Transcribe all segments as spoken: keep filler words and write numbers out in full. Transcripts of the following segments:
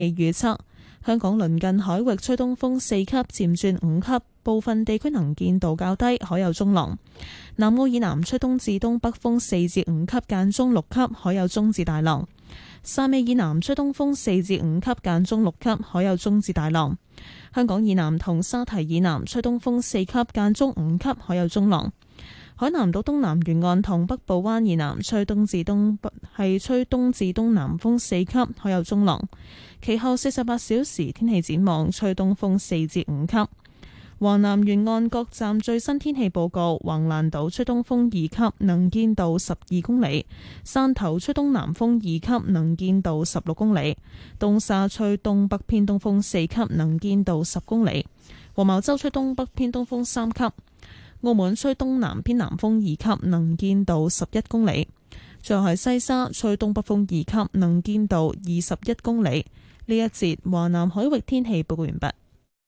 預測香港鄰近海域吹東風四級漸轉五級，部分地區能見度較低，海有中浪。南澳以南吹東至東北風四至五級，間中六級，海有中至大浪。汕尾以南吹東風四至五級，間中六級，海有中至大浪。香港以南同沙堤以南吹東風四級，間中五級，海有中浪。海南島東南沿岸同北部灣以南吹東至東北係吹東至東南風四級，海有中浪。其後四十八小時天氣展望，吹東風四至五級。華南沿岸各站最新天氣報告：橫瀾島吹東風二級，能見度十二公里；汕頭吹東南風二級，能見度十六公里；東沙吹東北偏東風四級，能見度十公里；黃茅洲吹東北偏東風三級；澳門吹東南偏南風二級，能見度十一公里；最後係西沙吹東北風二級，能見度二十一公里。呢一節華南海域天氣報告完畢。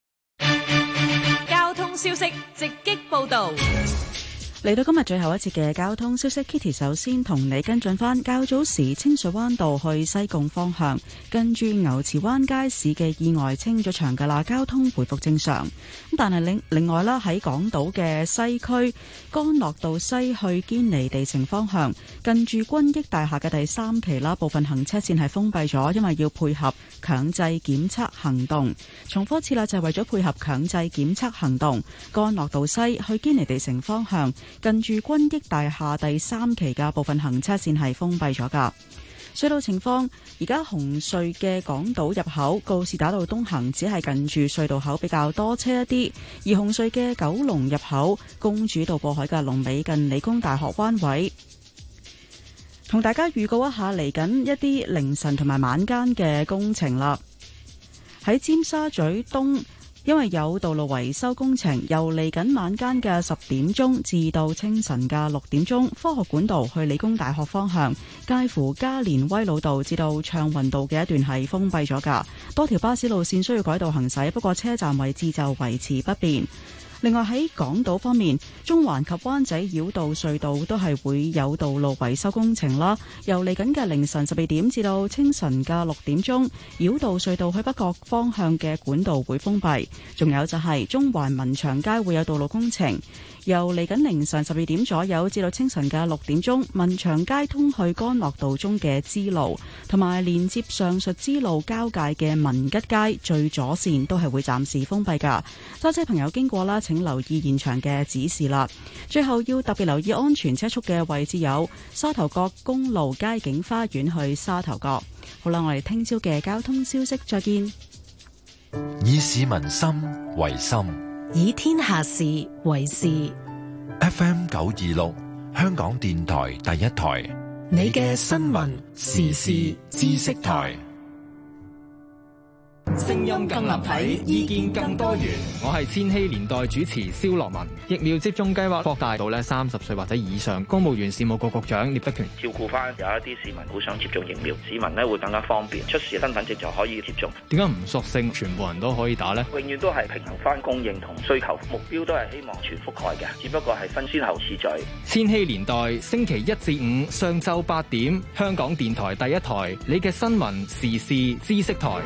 交通消息直擊報道。 嚟到今日最後一節嘅交通消息 ，Kitty 首先同你跟進翻較早時清水灣道去西貢方向，跟住牛池灣街市嘅意外清咗場噶啦，交通回復正常。咁但係另另外啦，喺港島嘅西區干諾道西去堅尼地城方向，近住君益大廈嘅第三期啦，部分行車線係封閉咗，因為要配合強制檢測行動。重複一次啦，就係為咗配合強制檢測行動，干諾道西去堅尼地城方向。近住君益大廈第三期嘅部分行車線係封閉咗噶。隧道情況，而家紅隧嘅港島入口告士打道東行只係近住隧道口比較多車一啲，而紅隧嘅九龍入口公主道過海嘅龍尾近理工大學灣位。同大家預告一下嚟緊一啲凌晨同埋晚間嘅工程啦。喺尖沙咀東，因為有道路維修工程，由嚟緊晚間嘅十點鐘至到清晨嘅六點鐘，科學館道去理工大學方向，介乎加連威老道至到暢運道嘅一段係封閉咗㗎，多條巴士路線需要改道行駛，不過車站位置就維持不變。另外喺港島方面，中環及灣仔繞道隧道都係會有道路維修工程啦。由嚟緊嘅凌晨十二點至到清晨嘅六點鐘，繞道隧道去北角方向嘅管道會封閉。仲有就係中環民祥街會有道路工程，由嚟緊凌晨十二點左右至到清晨嘅六點鐘，民祥街通去干諾道中嘅支路，同埋連接上述支路交界嘅民吉街最左線都係會暫時封閉㗎。揸車朋友經過啦，請留意現場嘅指示啦。最後要特別留意安全車速嘅位置有沙頭角公路街景花園去沙頭角。好啦，我哋聽朝嘅交通消息再見。 以市民心為心， 以天下事為事。 F M 九二六，香港電台第一台，你嘅新聞時事知識台。 聲音更立體，意見更多元。我係千禧年代主持蕭樂文。疫苗接種計劃擴大到咧三十歲或者以上。公務員事務局局長聶德權照顧翻有一啲市民好想接種疫苗，市民咧會更加方便，出示身份證就可以接種。 點解唔索性全部人都可以打呢？ 永遠都係平衡翻供應同需求，目標都係希望全覆蓋嘅，只不過係分先後次序。 千禧年代星期一至五上晝八點，香港電台第一台，你嘅新聞時事知識台。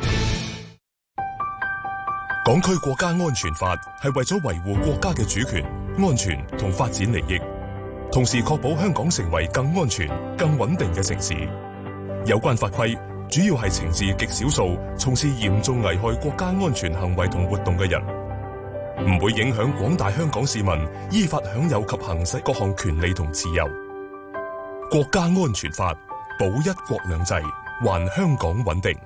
港區國家安全法係為咗維護國家嘅主權、安全同發展利益，同時確保香港成為更安全、更穩定嘅城市。有關法規主要係懲治極少數從事嚴重危害國家安全行為同活動嘅人，唔會影響廣大香港市民依法享有及行使各項權利同自由。國家安全法保一國兩制，還香港穩定。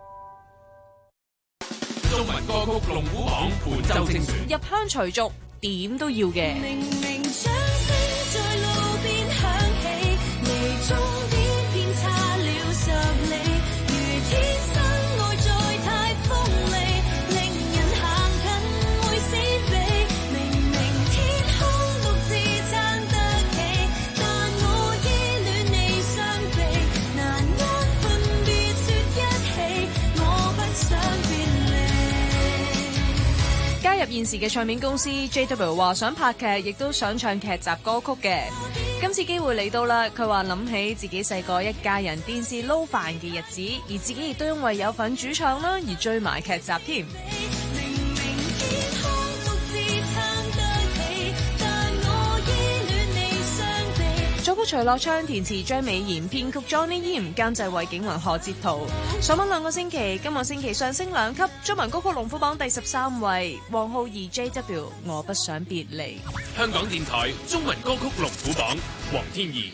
中文歌曲龍虎榜本周精選， 入鄉隨俗點都要嘅。 明明掌聲在路邊響起，離終點偏差了十里，如天生愛在太鋒利，令人行近會先避。明明天空獨自撐得起，但我依戀你雙臂，難安分別說一起，我不想別離。 加入現時嘅唱片公司 J W 話想拍劇，亦都想唱劇集歌曲嘅。 今次機會嚟到啦，佢話諗起自己細個一家人電視撈飯嘅日子，而自己亦都因為有份主唱啦而追埋劇集添。作曲徐樂昌，填詞張美賢，編曲 Johnny Yim， 監製衛景雲、何哲圖。上榜兩個星期，今個星期上升兩級，中文歌曲龍虎榜第十三位，黃浩兒 J W 我不想別離。 香港電台中文歌曲龍虎榜，黃天怡。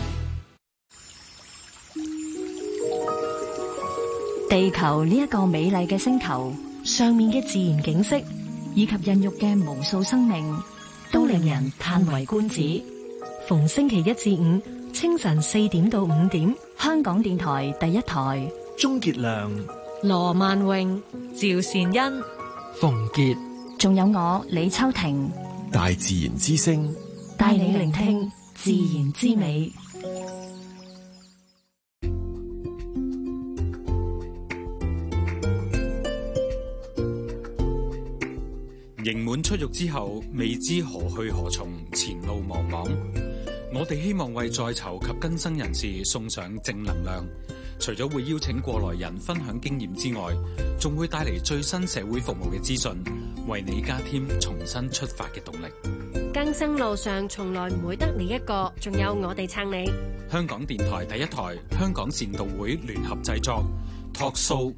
地球呢一個美麗嘅星球，上面嘅自然景色以及孕育嘅無數生命，都令人嘆為觀止。逢星期一至五清晨四點到五點，香港電台第一台。 鍾傑良、 羅萬榮、趙善恩、 馮傑， 仲有我李秋婷， 大自然之聲， 帶你聆聽自然之美。 刑滿出獄之後，未知何去何從，前路茫茫。我哋希望為在囚及更生人士送上正能量，除咗會邀請過來人分享經驗之外，仲會帶嚟最新社會服務嘅資訊，為你加添重新出發嘅動力。 更生路上從來唔會得你一個，仲有我哋撐你。 香港電台第一台，香港善導會聯合製作 Talk Show。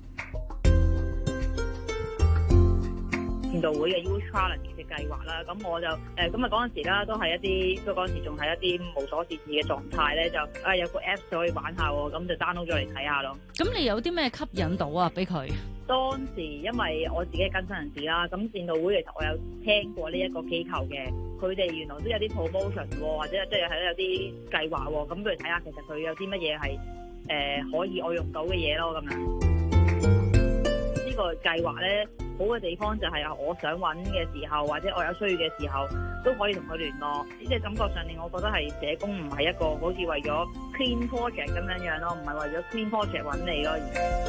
善導會嘅 Youth Challenge 嘅計劃啦，咁我就誒咁啊嗰陣時啦，都係一啲，都嗰陣時仲係一啲無所事事嘅狀態咧，就啊有個 Apps 可以玩下喎，咁就 download 咗嚟睇下咯。 咁你有啲咩吸引到啊？俾佢當時因為我自己係更生人士啦，咁善導會其實我有聽過呢一個機構嘅，佢哋原來都有啲 promotion 喎，或者即係係有啲計劃喎，咁不如睇下其實佢有啲乜嘢係誒可以我用到嘅嘢咯，咁樣。呢個計劃咧，好嘅地方就係我想揾嘅時候，或者我有需要嘅時候，都可以同佢聯絡。即係感覺上令我覺得係社工唔係一個好似為咗 clean project 咁樣樣咯，唔係為咗 clean project 揾你咯。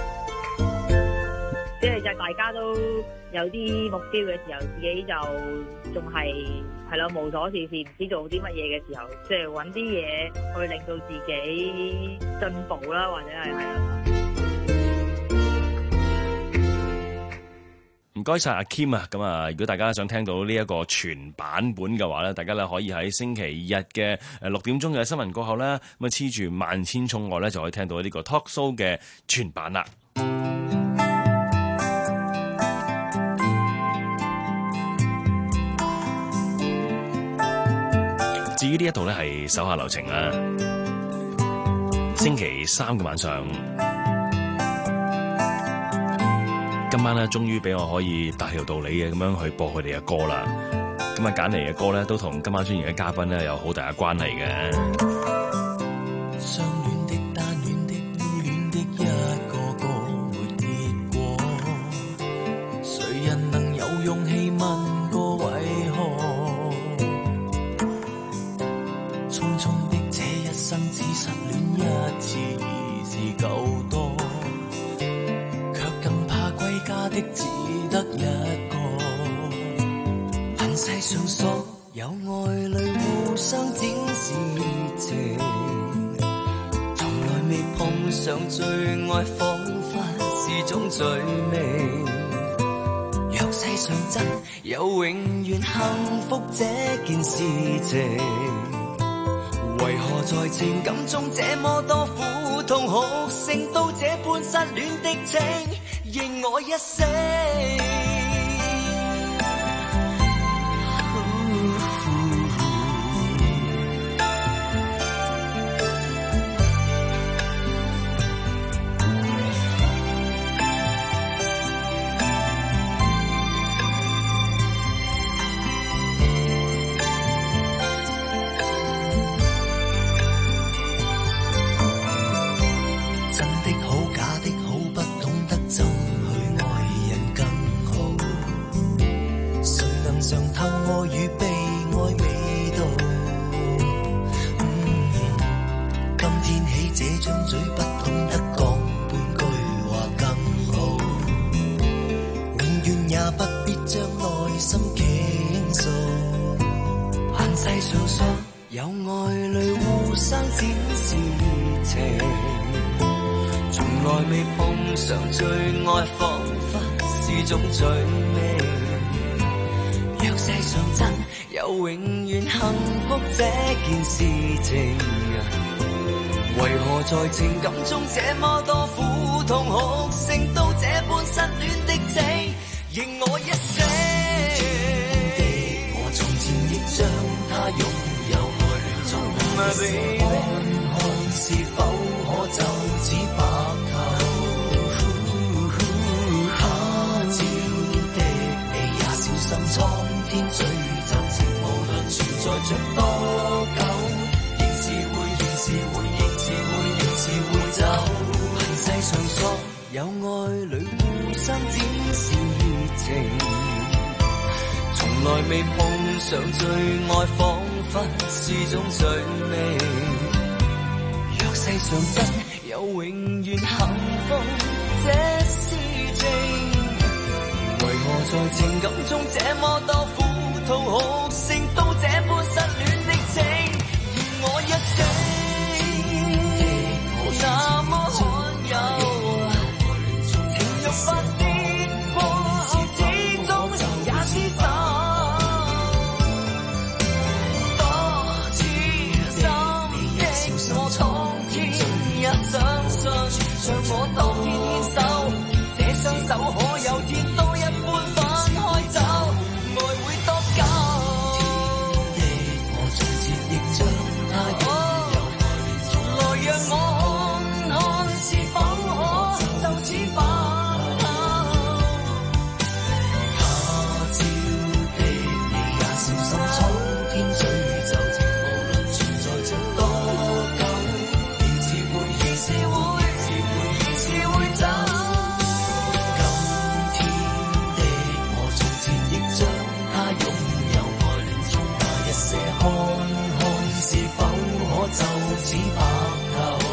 即係就大家都有啲目標嘅時候，自己就仲係係咯無所事事，唔知做啲乜嘢嘅時候，即係揾啲嘢去令到自己進步啦，或者係係啦。 唔該晒阿 Kim 啊，咁啊，如果大家想聽到呢一個全版本嘅話咧，大家咧可以喺星期日嘅誒六點鐘嘅新聞過後咧，咁啊黐住萬千寵愛咧就可以聽到呢個 Talk Show 嘅全版啦。至於呢一度咧係手下留情啦，星期三嘅晚上。今晚咧，終於俾我可以大條道理嘅咁樣去播佢哋嘅歌啦。咁啊，揀嚟嘅歌咧，都同今晚出現嘅嘉賓咧有好大嘅關係嘅。 相戀的、單戀的、孤戀的，一個個沒結果。誰人能有勇氣問過為何？匆匆的這一生，只失戀一次，已是夠多。家的只得一個，人世上所有愛侶互相展示情，從來未碰上最愛，彷彿是種罪名。若世上真有永遠幸福這件事情，為何在情感中這麼多苦痛哭聲，到這般失戀的情認我一聲。 有愛侶互相展示情，從來未碰上最愛，彷彿是種罪名。若世上真有永遠幸福這件事情，為何在情感中這麼多苦痛哭聲，到這般失戀的情，認我一生。我從前亦將它擁有愛戀中那一些，看看是否可就此白頭。他朝的你也小心，蒼天詛咒情，無論存在着多久，仍是會，仍是會，仍是會，仍是會走。恨世上所有愛侶互相展示情，從來未碰上最愛，彷彿是種罪名。若世上真有永遠幸福這事情，為何在情感中這麼多苦痛哭聲，到這般失戀的情，願我一生那麼罕有，情欲發泄過後始終也廝守。多痴心的我蒼天也相信，像我當天牽手，這雙手可有天都一般分開走，愛會多久？我從前亦將它擁有愛戀中，來讓我看看是否可就此白頭。他朝的你也小心，蒼天詛咒情，無論存在着多久，仍是會，仍是會，仍是會，仍是會走。今天的我從前亦將它擁有愛戀中那一些，看看是否可就此白頭。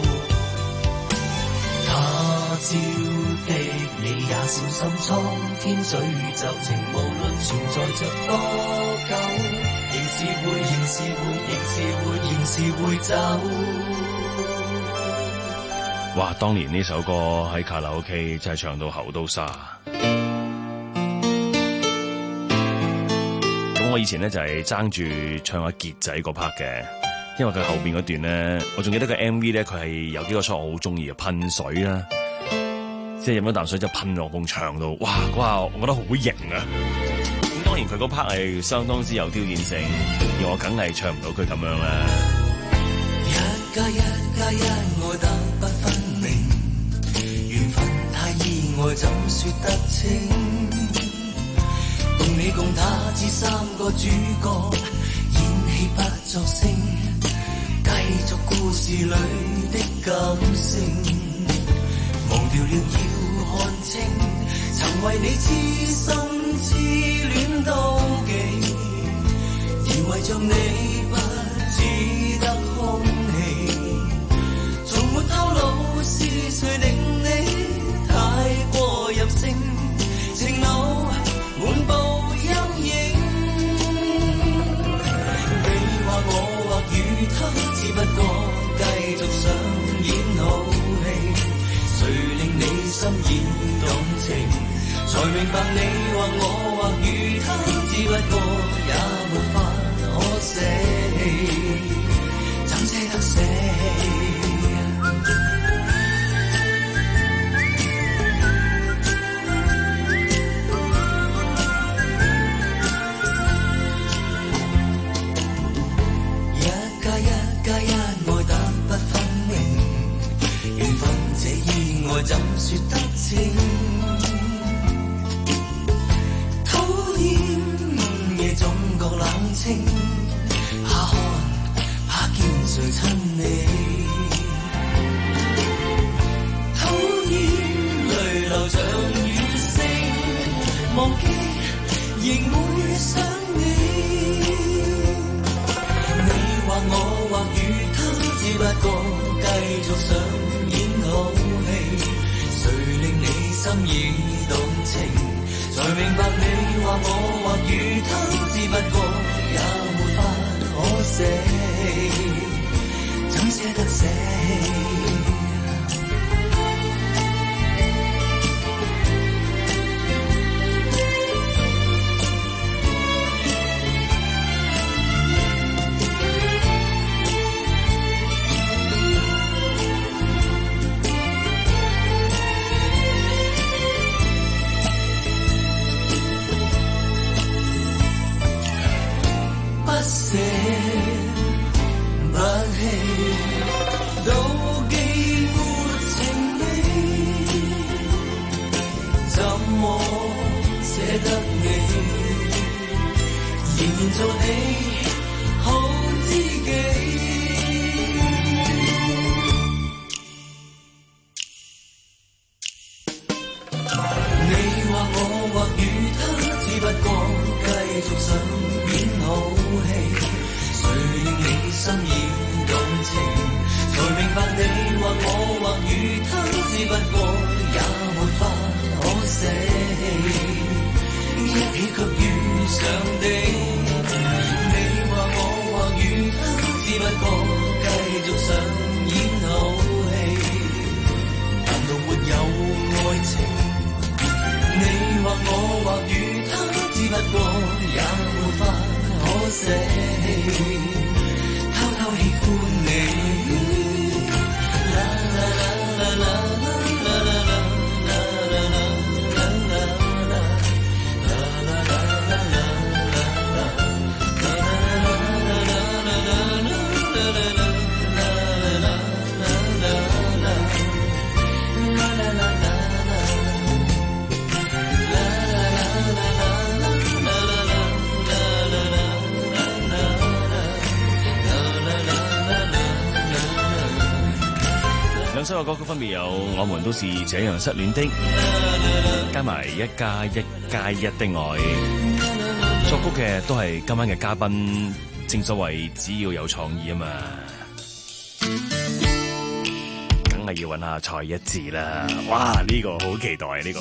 他朝的你也小心，蒼天詛咒情，無論存在着多久，仍是會，仍是會，仍是會，仍是會走。 哇！當年呢首歌喺卡拉 OK 真係唱到喉都沙。咁我以前咧就係爭住唱阿傑仔嗰 part 嘅，因為佢後邊嗰段咧，我仲記得個 M V 咧，佢係有幾個 shot 我好中意嘅，噴水啦，即係飲咗啖水就噴落埲牆度，哇！嗰下我覺得好型啊！咁當然佢嗰 part 係相當之有挑戰性，而我梗係唱唔到佢咁樣啦。 一加一加一愛得不分明，緣分太意外怎說得清？共你共他只三個主角，演戲不作聲，繼續故事裏的感性，忘掉了要看清，曾為你痴心痴戀到極，而為着你不只得空氣，從沒透露是誰令你太過任性，情路滿布陰影。你話我或與他，只不過繼續上演好戲，誰令你心意動情？才明白你話我或與他，只不過也沒法可捨棄，怎捨得捨棄？一加一加一愛得不分明，緣分這意外怎說得清？討厭夜總覺冷清，怕看怕見誰親你，討厭淚流像雨聲，忘記仍會想你。你話我或與他，只不過繼續上演好戲，誰令你心意動情？才明白你話我或與他，只不過也沒法可捨棄，怎捨得捨棄？不棄，妒忌沒情理，怎麼捨得你？仍然做你好知己。你或我或與他，只不過繼續想演好戲。誰令你心染感情？才明白你或我或與他，只不過也沒法可捨棄，一起卻遇上你。你或我或與他，只不過繼續想演好戲，難道沒有愛情？你或我或與他，只不過也沒法可捨棄，偷偷喜歡你。啦啦啦啦啦啦啦啦啦啦啦啦兩首嘅歌曲分別有《我們都是這樣失戀的》，加埋一加一加一的愛。作曲嘅都係今晚嘅嘉賓，正所謂只要有創意啊嘛，梗係要揾下蔡一智啦。哇，呢個好期待啊！呢個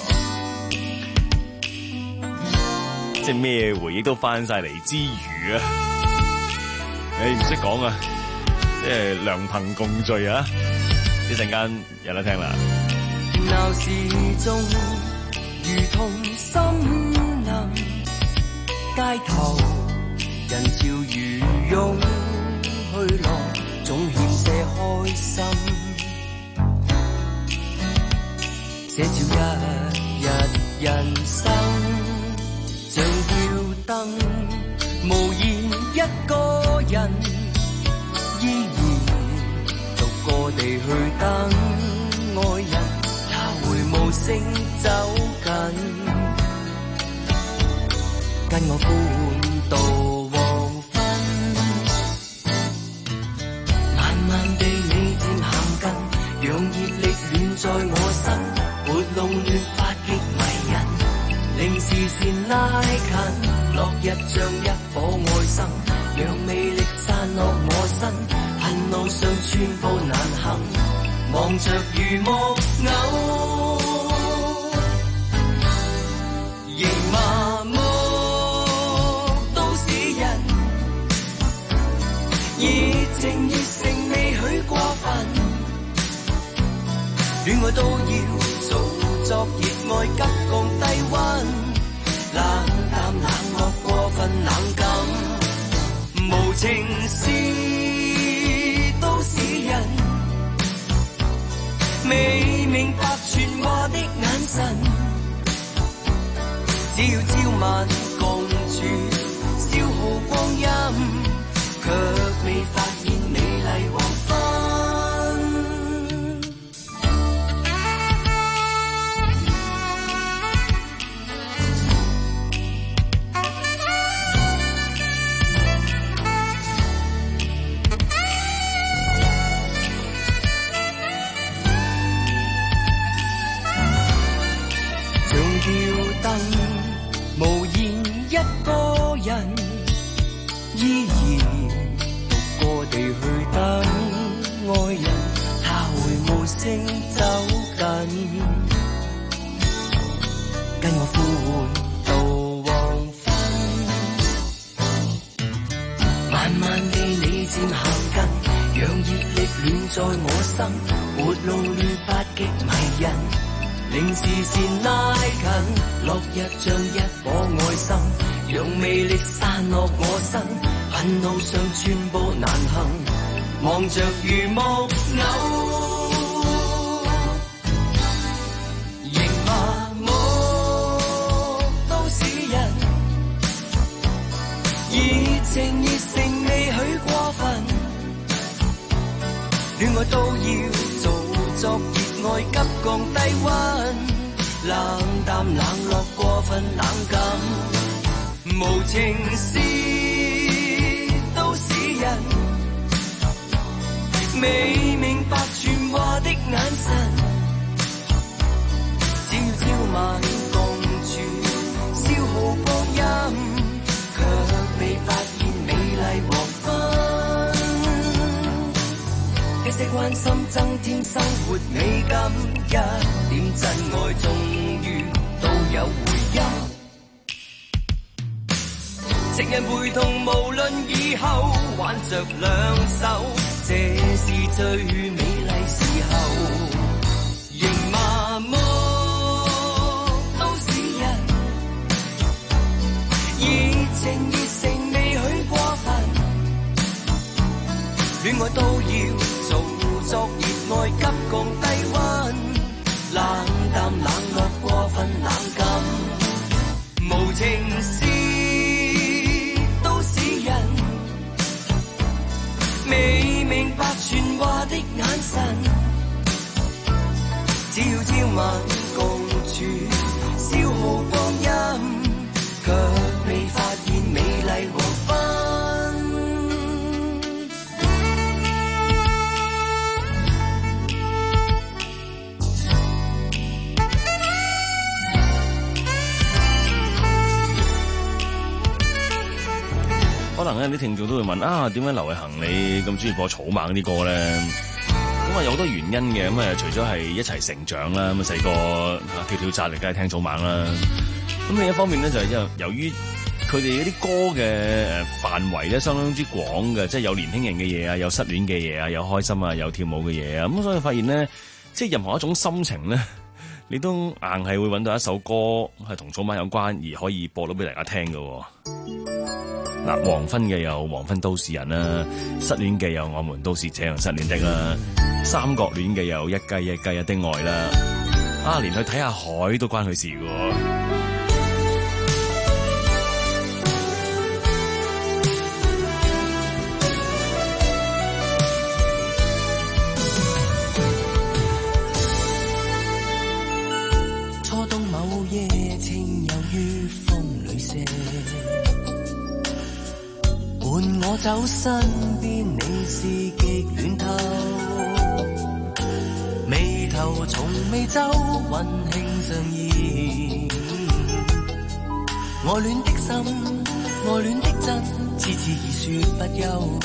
即係咩回憶都翻晒嚟之餘啊，你唔識講啊，即係良朋共聚啊！呢陣間有得聽啦。 鬧市中如同森林，街頭人潮如湧去浪，總欠些開心。寫照一日人生，像吊燈，無言一個人，依然個地去等愛人，他會無聲走近，跟我歡度黃昏。慢慢地你漸行近，讓熱力暖在我心，活弄亂發極迷人，令視線拉近。落日像一顆愛心，讓魅力散落我身。路上寸步難行，望着如木偶，仍麻木都市人，熱情熱誠未許過分，戀愛都要做作熱愛急降低溫，冷淡冷漠過分冷感，無情事都市人未明白傳話的眼神，只要朝晚共處消耗光陰，卻未發現美麗黃昏。無言一個人，依然獨個地去等愛人，他會無聲走近，跟我歡度黃昏。慢慢地你在我心，沒路亂發極迷人，令視線拉近，落日像一顆愛心，讓魅力散落我身，恨路上寸步難行，望着如木偶。情熱誠未許過分，戀愛都要做作熱愛急降低溫，冷淡冷落過分冷感，無情是都市人，未明白傳話的眼神，朝朝晚共處消耗光陰，卻未發現美麗黃昏，一些關心增添生活美感，一點真愛終於都有回音，情人陪同無論以後挽着兩手，這是最美麗時候，仍麻木都市人，熱情熱誠未許過分，戀愛都要做作熱愛急降低溫，冷淡冷落過分冷感，無情是都市人，未明白傳話的眼神，朝朝晚共處消耗光陰，卻未發現美麗黃昏。 可能咧啲聽眾都會問啊，點解劉偉恒你咁中意播草蜢啲歌咧？咁啊有好多原因嘅，咁啊除咗係一齊成長啦，咁啊細個啊跳跳紮力梗係聽草蜢啦。咁另一方面咧就係由由於佢哋嗰啲歌嘅誒範圍咧相當之廣嘅，即係有年輕人嘅嘢啊，有失戀嘅嘢啊，有開心啊，有跳舞嘅嘢啊，咁所以發現咧，即係任何一種心情咧，你都硬係會揾到一首歌係同草蜢有關而可以播到俾大家聽嘅。嗱，黃昏嘅有黃昏都市人啦，失戀嘅有我們都是這樣失戀的啦，三角戀嘅有一季一季一的愛啦，啊，連去睇下海都關佢事嘅。 初冬某夜情猶如風裏瀉，伴我走身邊你是極暖透，眉頭從未皺，溫馨相依，愛戀的心，愛戀的真，次次已說不休，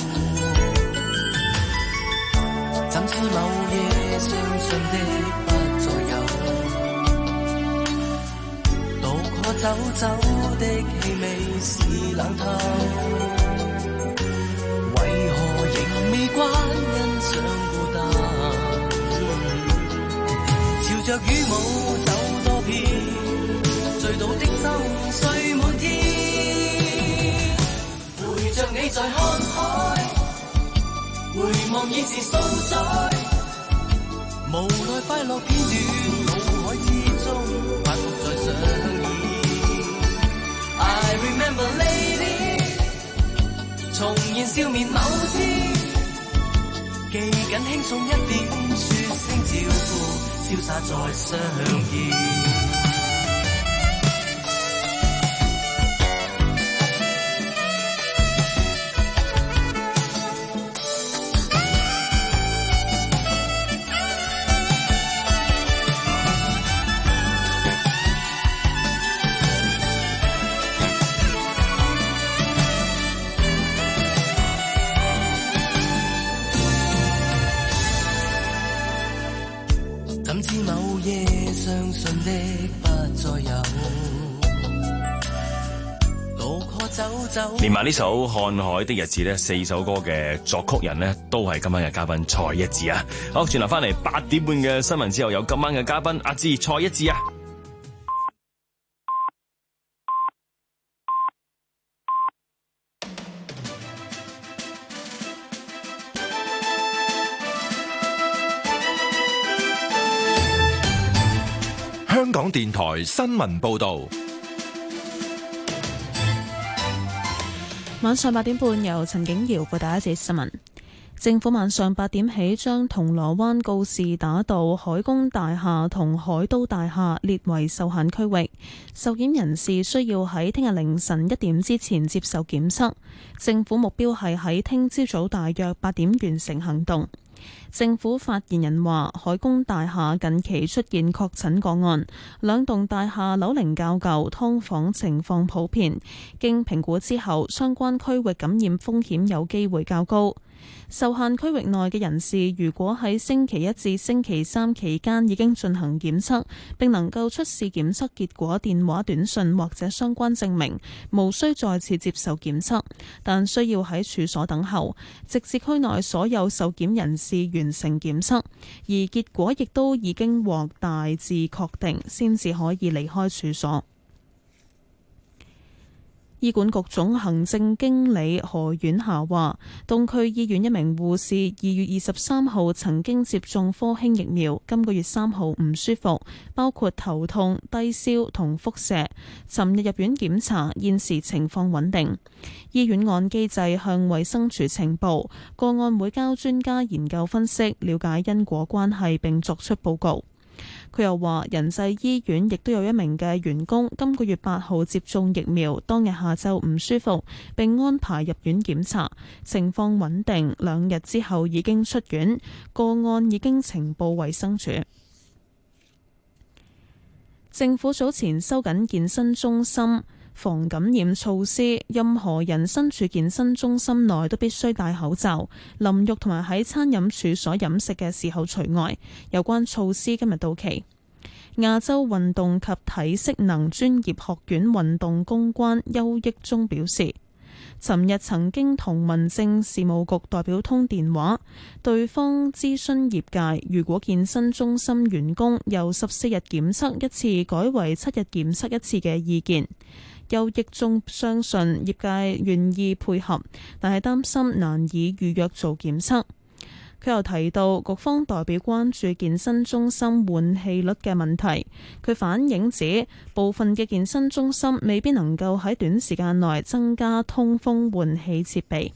怎知某夜相信的不再有，渡過走走的氣味是冷透，為何仍未慣欣賞孤單，朝着羽毛走多遍，醉倒的心碎滿天，陪着你在看海，回望已是數載，無奈快樂片段腦海之中反覆再上演。I remember lady， 重現笑面某天，記緊輕鬆一點，說聲照顧，瀟灑再相見。怎知某夜相信的不再有，路過走走。 連埋呢首《看海的日子》呢，四首歌嘅作曲人呢，都係今晚嘅嘉賓蔡一智啊！好，轉頭翻嚟八點半嘅新聞之後，有今晚嘅嘉賓阿智蔡一智啊！ 香港電台新聞報道。 晚上八點半，由陳景瑤報道一節新聞。政府晚上八點起將銅鑼灣告士打道海工大廈同海都大廈列為受限區域，受檢人士需要喺聽日凌晨一點之前接受檢測。政府目標係喺聽朝早大約八點完成行動。政府發言人話，海工大廈近期出現確診個案，兩棟大廈樓齡較舊，劏房情況普遍。經評估之後，相關區域感染風險有機會較高。受限區域內嘅人士，如果喺星期一至星期三期間已經進行檢測，並能夠出示檢測結果、電話短訊或者相關證明，無需再次接受檢測，但需要喺處所等候，直至區內所有受檢人士完成檢測，而結果亦都已經獲大致確定，先至可以離開處所。醫管局總行政經理何婉霞話，東區醫院一名護士二月二十三號曾經接種科興疫苗，今個月三號唔舒服，包括頭痛、低燒同腹瀉，尋日入院檢查，現時情況穩定。醫院按機制向衛生署呈報，個案會交專家研究分析，了解因果關係並作出報告。佢又話，仁濟醫院亦都有一名嘅員工今個月八號接種疫苗，當日下晝唔舒服，並安排入院檢查，情況穩定，兩日之後已經出院，個案已經呈報衛生署。政府早前收緊健身中心防感染措施，任何人身處健身中心內都必須戴口罩，淋浴同埋喺餐飲處所飲食嘅時候除外。有關措施今日到期。亞洲運動及體適能專業學院運動公關邱益忠表示，尋日曾經同民政事務局代表通電話，對方諮詢業界，如果健身中心員工由十四日檢測一次改為七日檢測一次嘅意見。邱益忠相信業界願意配合，但係擔心難以預約做檢測。佢又提到，局方代表關注健身中心換氣率嘅問題。佢反映指，部分嘅健身中心未必能夠喺短時間內增加通風換氣設備。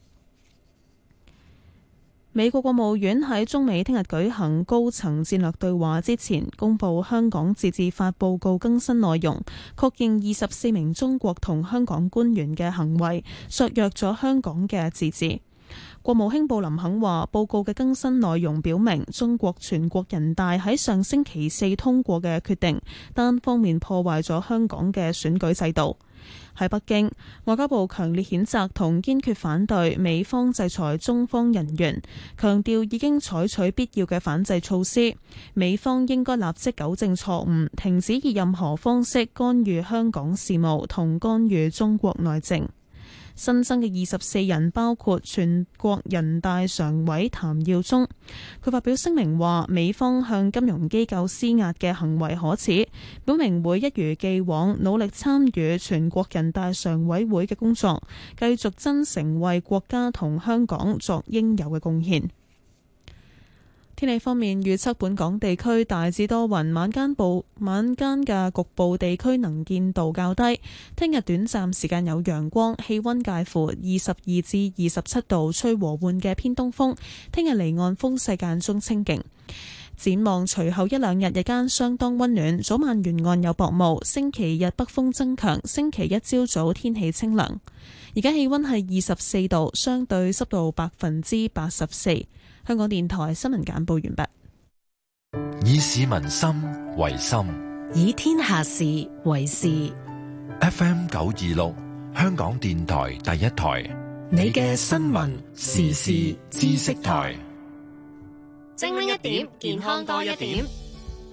美國國務院喺中美聽日舉行高層戰略對話之前，公布香港自治法報告更新內容，確認二十四名中國同香港官員嘅行為削弱咗香港嘅自治。國務卿布林肯話，報告嘅更新內容表明，中國全國人大喺上星期四通過嘅決定，單方面破壞咗香港嘅選舉制度。喺北京，外交部強烈譴責同堅決反對美方制裁中方人員，強調已經採取必要嘅反制措施，美方應該立即糾正錯誤，停止以任何方式干預香港事務同干預中國內政。新增嘅二十四人包括全國人大常委譚耀宗，佢發表聲明話，美方向金融機構施壓嘅行為可恥，表明會一如既往努力參與全國人大常委會嘅工作，繼續真誠為國家同香港作應有嘅貢獻。天氣方面，預測本港地區大致多雲，晚間部晚間嘅局部地區能見度較低。聽日短暫時間有陽光，氣溫介乎二十二至二十七度，吹和緩嘅偏東風。聽日離岸風勢間中清勁。展望隨後一兩日日間相當溫暖，早晚沿岸有薄霧。星期日北風增強，星期一朝早天氣清涼。而家氣溫係二十四度，相對濕度百分之八十四。香港電台新聞簡報完畢。 以市民心為心， 以天下事為事。 F M 九二六，香港電台第一台， 你嘅新聞時事知識台。 精靈一點，健康多一點。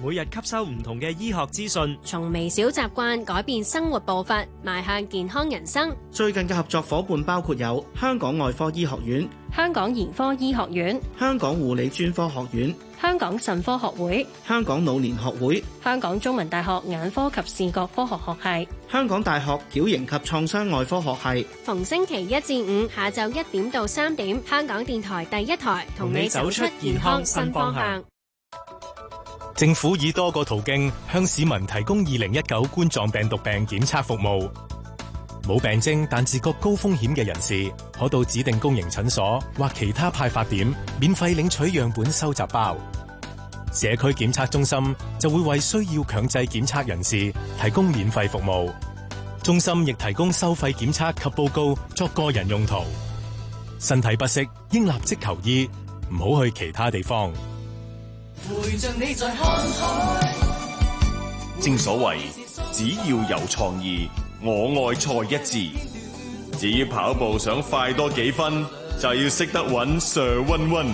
每日吸收唔同嘅醫學資訊， 從微小習慣改變生活步伐，邁向健康人生。 最近嘅合作伙伴包括有香港外科醫學院、 香港兒科醫學院、 香港護理專科學院、 香港腎科學會、 香港老年學會、 香港中文大學眼科及視覺科學學系、 香港大學矯形及創傷外科學系。 逢星期一至五下晝一點到三點，香港電台第一台同你走出健康新方向。 政府以多個途徑向市民提供二零一九冠狀病毒病檢測服務。冇病徵但自覺高風險嘅人士，可到指定公營診所或其他派發點免費領取樣本收集包。社區檢測中心就會為需要強制檢測人士提供免費服務。中心亦提供收費檢測及報告作個人用途。身體不適應立即求醫，唔好去其他地方。 陪着你在看海。 正所謂，只要有創意，我愛賽一致。至於跑步想快多幾分，就要識得揾 Sir 溫溫。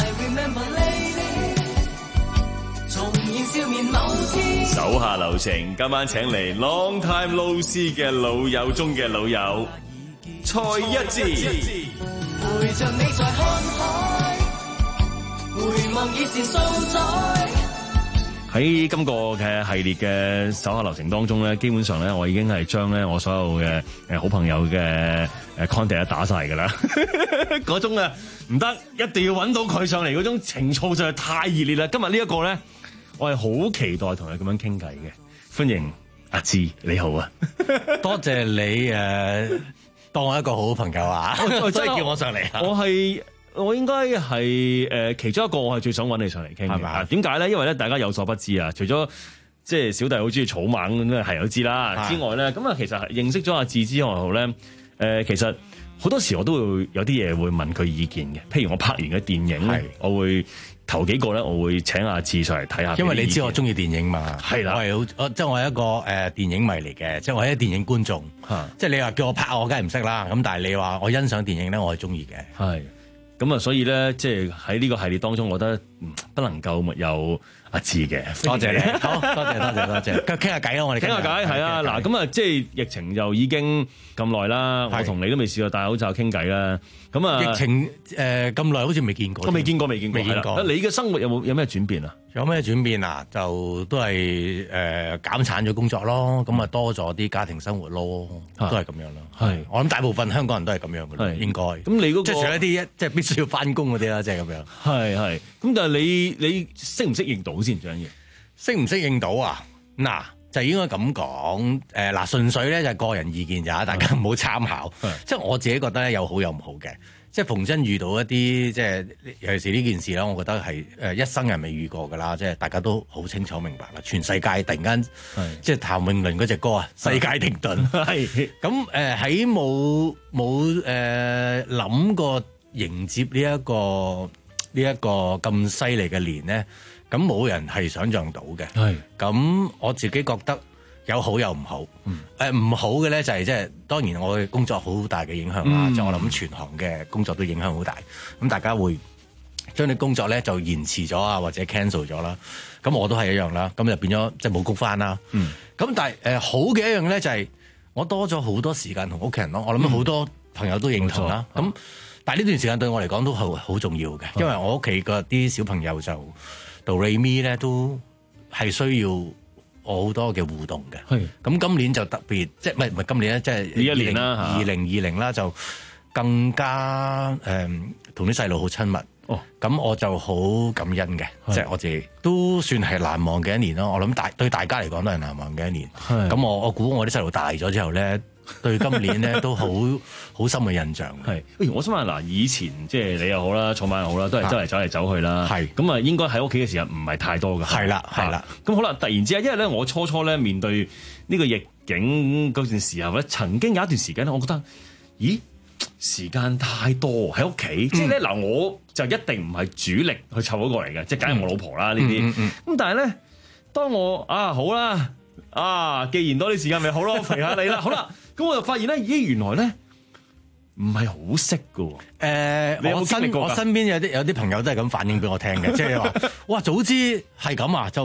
手下留情，今晚請嚟 Long Time No See 嘅老友中嘅老友，賽一致。 陪着你在看海，回望以前素材。 喺今個嘅系列嘅手下留情當中咧，基本上咧，我已經係將咧我所有嘅誒好朋友嘅誒 contact 打晒㗎啦。嗰種啊唔得，一定要揾到佢上嚟嗰種情操實在太熱烈啦。今日呢一個咧，我係好期待同你咁樣傾偈嘅。歡迎阿志，你好啊！ 多謝你誒、呃、當我一個好朋友啊，所以叫我上嚟啊！ 我係。我應該係誒其中一個，我係最想揾你上嚟傾嘅。係咪？點解咧？因為咧，大家有所不知啊。除咗即係小弟好中意草蜢咁係都知啦之外咧，咁啊其實認識咗阿志之後咧，誒、呃、其實好多時我都會有啲嘢會問佢意見嘅。譬如我拍完嘅電影，我會頭幾個咧，我會請阿志上嚟睇下。 因為你知我中意電影嘛， 係啦， 我係好，即係我係一個誒、呃、電影迷嚟嘅，即係我係一個電影觀眾。即係你話叫我拍，我梗係唔識啦。咁但係你話我欣賞電影咧，我係中意嘅。 係。咁啊，所以咧，即係喺呢個系列當中，我覺得不能夠沒有阿志嘅。 多謝你，好多謝多謝多謝。咁傾下偈咯，我哋傾下偈係啊。嗱，咁啊，即係疫情就已經咁耐啦，我同你都未試過戴口罩傾偈啦。咁啊， 疫情誒咁耐，好似未見過。 我未見過，未見過， 未見過。 你嘅生活有冇有咩轉變啊？ 有咩轉變啊？就都係誒、呃、減產咗工作咯，咁啊多咗啲家庭生活咯，都係咁樣咯。係，我諗大部分香港人都係咁樣嘅啦，應該。咁你嗰、那個、即係除咗啲即係必須要翻工嗰啲啦，即係咁樣。係係。咁但係你你適唔適應到先？最緊要適唔適應到啊？嗱，就應該咁講。誒嗱，純粹咧就係個人意見咋，大家唔好參考。即係我自己覺得咧有好有唔好嘅。即係逢真遇到一啲即係尤其是呢件事啦，我覺得係誒一生人未遇過㗎啦，即係大家都好清楚明白啦。全世界突然間即係譚詠麟嗰隻歌啊，世界停頓。係咁誒喺冇冇誒諗過迎接呢、這、一個呢一、這個咁犀利嘅年咧，咁冇人係想像到嘅。係咁我自己覺得。有好有唔好，誒、嗯、唔、呃、好嘅咧就係即係當然我嘅工作好大嘅影響啦，即、嗯、係我諗全行嘅工作都影響好大，咁大家會將啲工作咧就延遲咗啊，或者 cancel 咗啦，咁我都係一樣啦，咁就變咗即係冇谷翻啦。咁、嗯、但係誒、呃、好嘅一樣咧就係我多咗好多時間同屋企人咯，我諗好多朋友都認同啦。咁、嗯、但係呢段時間對我嚟講都係好重要嘅，因為我屋企嗰啲小朋友就到 Remy 咧都係需要我好多嘅互動嘅，咁今年就特別，即係唔係唔係今年咧，即係呢一年啦， 二零二零啦，就更加誒同啲細路好親密。哦，咁我就好感恩嘅，即係我自己都算係難忘嘅一年咯。我諗大對大家嚟講都係難忘嘅一年。咁我我估我啲細路大咗之後咧，對今年咧都好好深嘅印象。係， 我想問嗱，以前即係你又好啦，草蜢又好啦，都係周圍走嚟走去啦。係，咁啊應該喺屋企嘅時間唔係太多㗎。係啦，係啦。咁好啦，突然之間，因為咧我初初咧面對呢個逆境嗰段時候咧，曾經有一段時間咧，我覺得，咦？時間太多喺屋企，即係咧嗱，我就一定唔係主力去湊嗰個嚟嘅，即係梗係我老婆啦呢啲。咁、嗯嗯、但係咧，當我啊好啦，啊既然多啲時間咪好咯，陪下你啦，好啦，咁我就發現咧，咦原來咧唔係好識㗎喎。誒、呃，你有冇經歷過？ 我身邊有啲有啲朋友都係咁反映俾我聽嘅，即係話哇早知係咁啊，就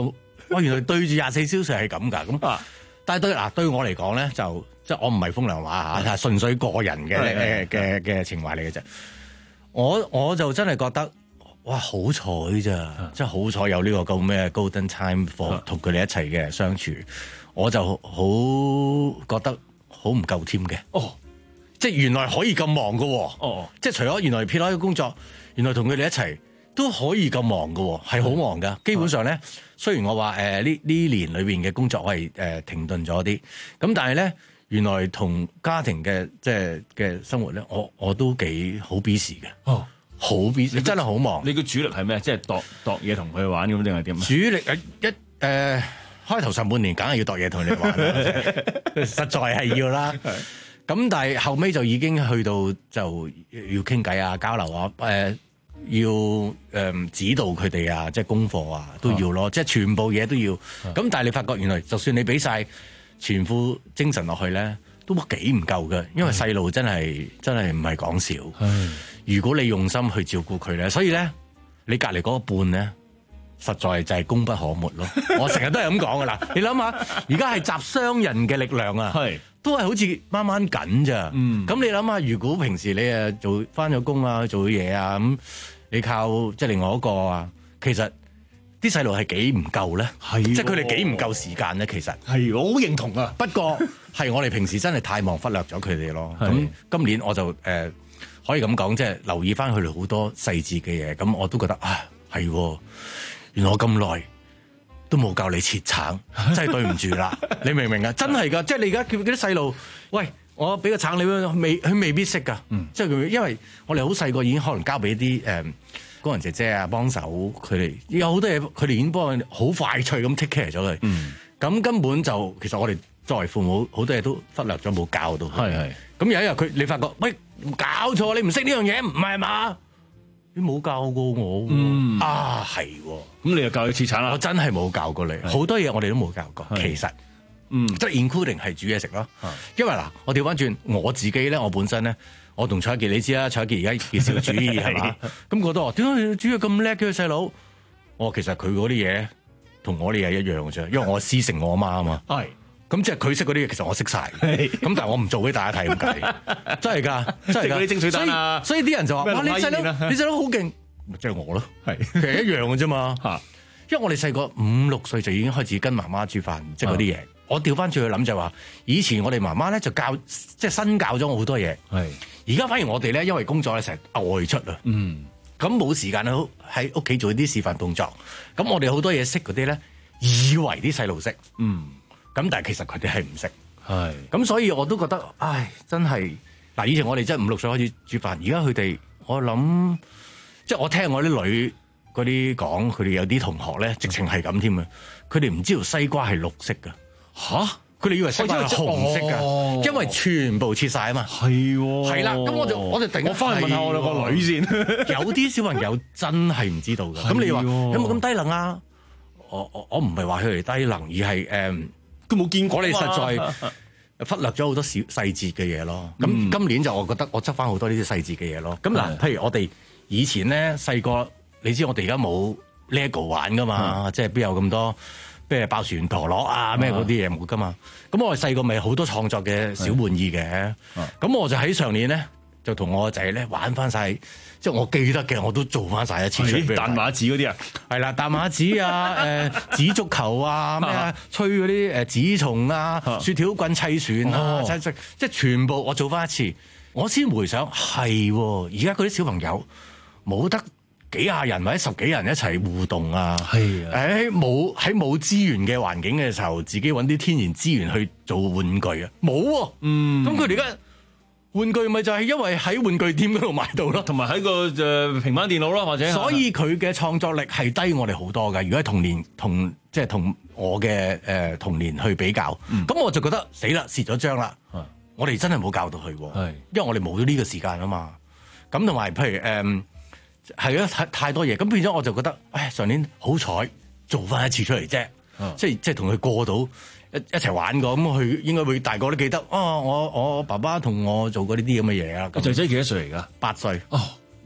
哇，原來對住廿四小時係咁㗎。咁但係對嗱對我嚟講咧，就即係我唔係風涼話嚇，係純粹個人嘅嘅嘅情懷嚟嘅啫。我我就真係覺得。哇！好彩咋，真係好彩有呢個咁咩 golden time for 同佢哋一齊嘅相處，我就好覺得好唔夠添嘅。哦，即係原來可以咁忙㗎喎。哦，即係除咗原來撇開嘅工作，原來同佢哋一齊都可以咁忙㗎喎，係好忙㗎。基本上咧，雖然我話誒呢呢年裏邊嘅工作我係誒、呃、停頓咗啲，咁但係咧原來同家庭嘅即係嘅生活咧，我我都幾好 busy 嘅。哦。好 busy，你真係好忙。 你嘅主力係咩？即係度度嘢同佢玩咁定係點？ 主力誒一誒、呃、開頭上半年梗係要度嘢同你玩，實在係要啦。咁但係後尾就已經去到就要傾偈啊、交流啊、誒、呃、要誒、呃、指導佢哋啊，即係功課啊都要咯，啊、即係全部嘢都要。咁但係你發覺原來就算你俾晒全副精神落去咧，都幾唔夠嘅，因為細路真係真係唔係講笑。如果你用心去照顧佢咧，所以咧你隔離嗰個伴咧，實在就係功不可沒咯。我成日都係咁講噶啦。你諗下，而家係集雙人嘅力量啊，都係好似掹掹緊咋。咁、嗯、你諗下，如果平時你誒做翻咗工啊，做嘢啊，咁你靠即係另外一個啊，其實啲細路係幾唔夠咧？即係佢哋幾唔夠時間咧？其實係我好認同啊。 不過係我哋平時真係太忙，忽略咗佢哋咯。咁今年我就誒。呃可以咁講，即係留意翻佢哋好多細節嘅嘢，咁我都覺得啊，係，原來我咁耐都冇教你切橙，真係對唔住啦！你明唔明啊？真係噶，即係你而家叫嗰啲細路，喂，我俾個橙你，未佢未必識噶，嗯、即係佢，因為我哋好細個已經可能交俾啲誒工人姐姐啊幫手，佢哋有好多嘢，佢哋已經幫我好快脆咁 take care 咗佢，咁、嗯、根本就其實我哋作為父母好多嘢都忽略咗，冇教到佢。係係。咁有一日佢你發覺，喂，搞錯，你唔識呢樣嘢，唔係嘛？你冇教過我、嗯、啊，係喎。咁你又教佢切橙啦？我真係冇教過你，好多嘢我哋都冇教過。其實，嗯，即係 including 係煮嘢食咯。因為嗱，我調翻轉我自己咧，我本身咧，我同蔡一傑你知啦，蔡一傑而家介紹主義係嘛？咁我都話點解你煮嘢咁叻嘅細佬？我其實佢嗰啲嘢同我哋係一樣嘅啫，因為我師承我阿媽啊嘛。係。咁即係佢識嗰啲嘢，其實我識晒。咁但係我唔做俾大家睇咁解，真係㗎，真係㗎。啲精水蛋啊，所以啲人就話：哇！你細佬，你細佬好勁，咪即係我咯。係，其實一樣嘅啫嘛。嚇，因為我哋細個五六歲就已經開始跟媽媽煮飯，即係嗰啲嘢。我調翻轉去諗就係話，以前我哋媽媽咧就教，即係新教咗我好多嘢。係，而家反而我哋咧，因為工作咧成日外出啊。嗯。咁冇時間喺屋企做啲示範動作。咁我哋好多嘢識嗰啲咧，以為啲細路識。嗯。咁但係其實佢哋係唔識，係咁所以我都覺得，唉，真係嗱，以前我哋真係五六歲開始煮飯，而家佢哋，我諗，即係我聽我啲女嗰啲講，佢哋有啲同學咧，直情係咁添啊！佢哋唔知道西瓜係綠色噶，吓？佢哋以為西瓜係紅色噶，哦、因為全部切晒啊嘛，係係啦，咁我就我就突然間我翻去問下我兩個女先，有啲小朋友真係唔知道噶，咁你話有冇咁低能啊？我我我唔係話佢哋低能，而係誒。嗯都冇見過，我哋實在忽略咗好多小細節嘅嘢咯。咁、嗯、今年就我覺得我執翻好多呢啲細節嘅嘢咯。咁嗱，譬如我哋以前咧細個，你知我哋而家冇 LEGO 玩噶嘛，嗯、即係邊有咁多咩爆旋陀螺啊咩嗰啲嘢冇噶嘛。咁我哋細個咪好多創作嘅小玩意嘅。咁、嗯、我就喺上年咧就同我個仔咧玩翻晒。即係我記得嘅，我都做翻晒一次出嚟。彈馬子嗰啲啊，係啦，彈馬子啊，誒紙足球啊，咩啊，吹嗰啲誒紙蟲啊，雪條棍砌船啊，即係即係全部我做翻一次，我先回想係，而家嗰啲小朋友冇得幾廿人或者十幾人一齊互動啊，係啊，誒冇喺冇資源嘅環境嘅時候，自己揾啲天然資源去做玩具啊，冇喎，嗯，咁佢哋而家。玩具咪就係因為喺玩具店嗰度買到咯，同埋喺個誒平板電腦咯，或者所以佢嘅創作力係低我哋好多㗎。如果喺童年同即係同我嘅誒童年去比較，咁、嗯、我就覺得死啦，蝕咗張啦。我哋真係冇教到佢，因為我哋冇咗呢個時間啊嘛。咁同埋譬如誒係啊，太太多嘢，咁變咗我就覺得，唉，上年好彩做翻一次出嚟啫，即係即係同佢過到。一一齊玩過，咁佢應該會大個都記得。哦，我我爸爸同我做過呢啲咁嘅嘢啊。個仔仔幾多歲嚟㗎？八歲。哦，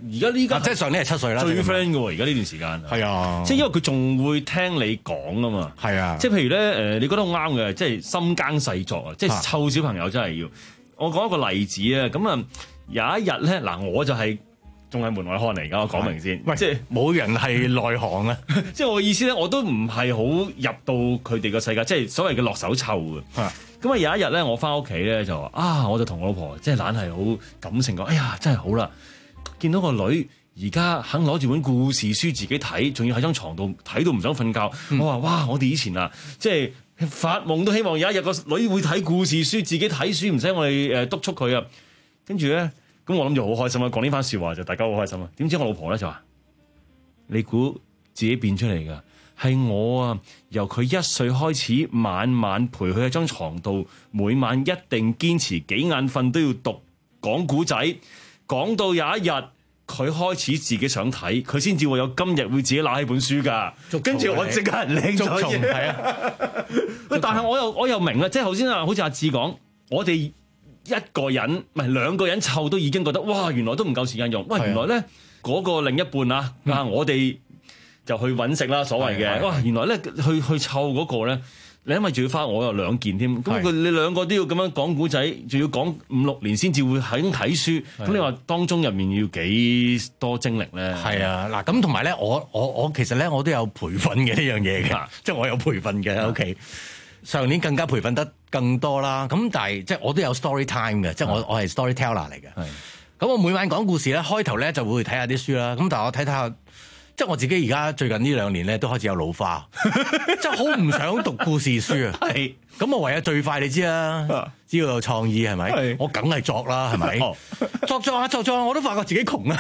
而家呢家即係上年係七歲啦， 最 friend 嘅喎，而家呢段時間。 係啊， 即係因為佢仲會聽你講啊嘛。係啊，即係譬如咧誒，你覺得好啱嘅，即係深耕細作啊，即係湊小朋友真係要。我講一個例子啊，咁啊有一日咧嗱，我就係仲係門外漢嚟㗎，我講明先。 喂，即係冇人係內行啊！ 即係我嘅意思咧，我都唔係好入到佢哋個世界，即係所謂嘅落手湊嘅。咁啊有一日咧，我翻屋企咧就話啊，我就同我老婆即係懶係好感性講，哎呀真係好啦，見到個女而家肯攞住本故事書自己睇，仲要喺張床度睇到唔想瞓覺。嗯、我話哇，我哋以前啊，即係發夢都希望有一日個女會睇故事書，自己睇書唔使我哋誒督促佢啊。跟住咧，咁我諗住好開心啊，講呢番説話就大家好開心啊。點知我老婆咧就話：你估自己變出嚟㗎？係我啊，由佢一歲開始，晚晚陪佢喺張床度，每晚一定堅持幾眼瞓都要讀講古仔，講到有一日佢開始自己想睇，佢先至會有今日會自己攞起本書㗎。跟住我即刻領咗嘢。係啊，喂，但係我又我又明啦，即係頭先啊，好似阿志講，我哋一個人唔係兩個人湊都已經覺得哇，原來都唔夠時間用。喂，原來咧嗰個另一半啊，啊、嗯，我哋就去揾食啦，所謂嘅。哇，原來咧去去湊嗰個咧，你因為仲要花我有兩件添，咁佢你兩個都要咁樣講古仔，仲要講五六年先至會肯睇書。咁你話當中入面要幾多精力咧？ 係啊，嗱咁同埋咧，我我我其實咧我都有培訓嘅呢樣嘢嘅，即係我有培訓嘅。O K，上年更加培訓得更多啦。咁但係即係我都有 story time 嘅，即係我我係 storyteller 嚟嘅。咁我每晚講故事咧，開頭咧就會睇下啲書啦。咁但係我睇睇下。即係我自己而家最近呢兩年咧都開始有老花，即係好唔想讀故事書啊！係咁我唯有最快你知啦，只要有創意係咪？我梗係作啦，係咪？作作下作作下，我都發覺自己窮啊！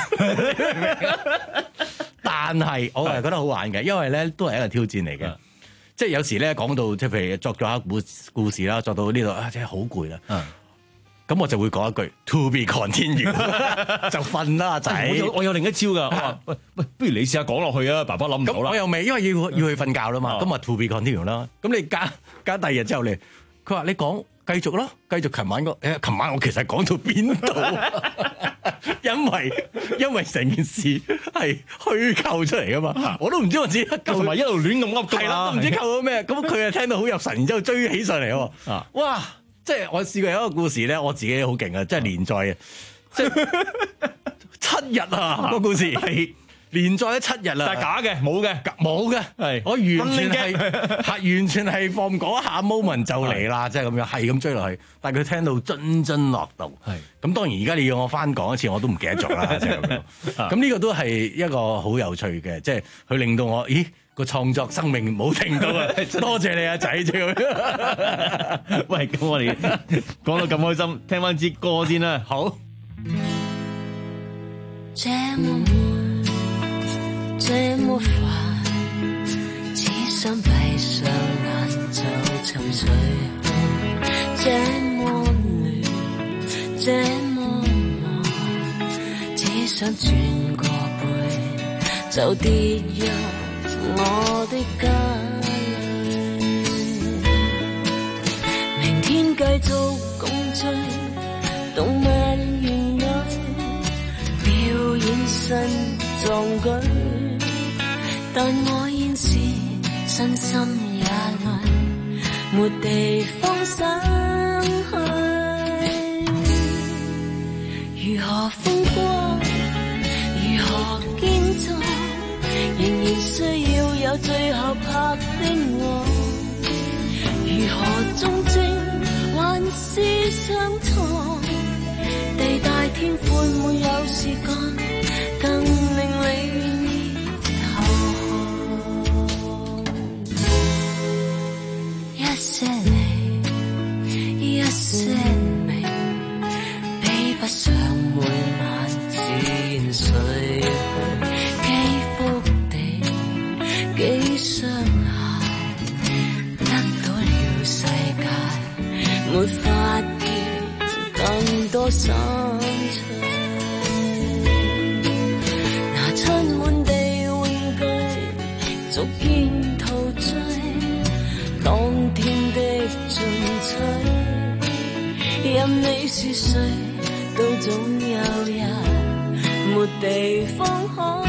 但係我係覺得好玩嘅，因為咧都係一個挑戰嚟嘅。即係有時咧講到即係譬如作咗下故故事啦，作到呢度啊，真係好攰啦。咁我就會講一句 to be continued 就瞓啦，仔。我有我有另一招㗎。我話喂喂，不如你試下講落去啊！爸爸諗唔到啦。我又未，因為要要去瞓覺啦嘛。咁啊 to be continued 啦。咁你加加第二日之後你，佢話你講繼續咯，繼續琴晚個誒，琴晚我其實講到邊度？因為因為成件事係虛構出嚟㗎嘛，我都唔知我自己同埋一路亂咁噏。係啦，都唔知構到咩。咁佢又聽到好入神，然之後追起上嚟喎。啊！哇！即係我試過有一個故事咧，我自己好勁啊！即係連載啊，即係七日啊個故事係連載咗七日啦，但係假嘅，冇嘅，冇嘅，係我完全係係完全係放嗰下 moment 就嚟啦，即係咁樣係咁追落去，但係佢聽到津津樂道，係咁當然而家你要我翻講一次我都唔記得咗啦，即係咁樣。咁呢個都係一個好有趣嘅，即係佢令到我咦〜個創作生命冇停到啊！多謝你阿仔啫咁。喂，咁我哋講到咁開心，聽翻支歌先啦。好。 這麼悶，這麼煩，只想閉上眼就沉睡去。這麼亂，這麼忙，只想轉個背就跌入我的家裏，明天繼續共聚，動漫園裏表演新壯舉，但我現時身心也累，沒地方想去，如何風光，如何堅壯，仍然需要有最後拍的我，如何忠貞還是相錯，地大天寬沒有事幹，更令你願意投降。一些離，一些明，比不上每晚漸睡去，幾幅地，幾雙鞋，得到了世界，沒法見更多心碎。拿出滿地玩具，逐件陶醉，當天的進取，任你是誰，都總有日沒地方可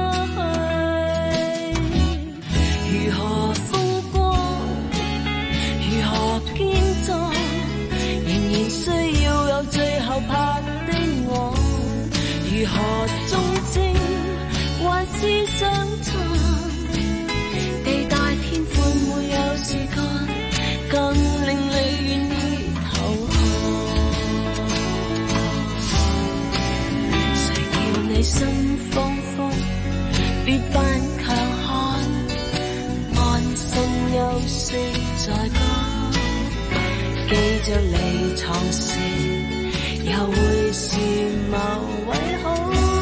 去，如何風光，如何堅壯，仍然需要有最後拍的我。如何忠貞，還是想藏？地大天闊，沒有時間，更令你願意投降。誰叫你心慌慌，別扮強悍，安心休息在家。記着離床時，又會是某位好。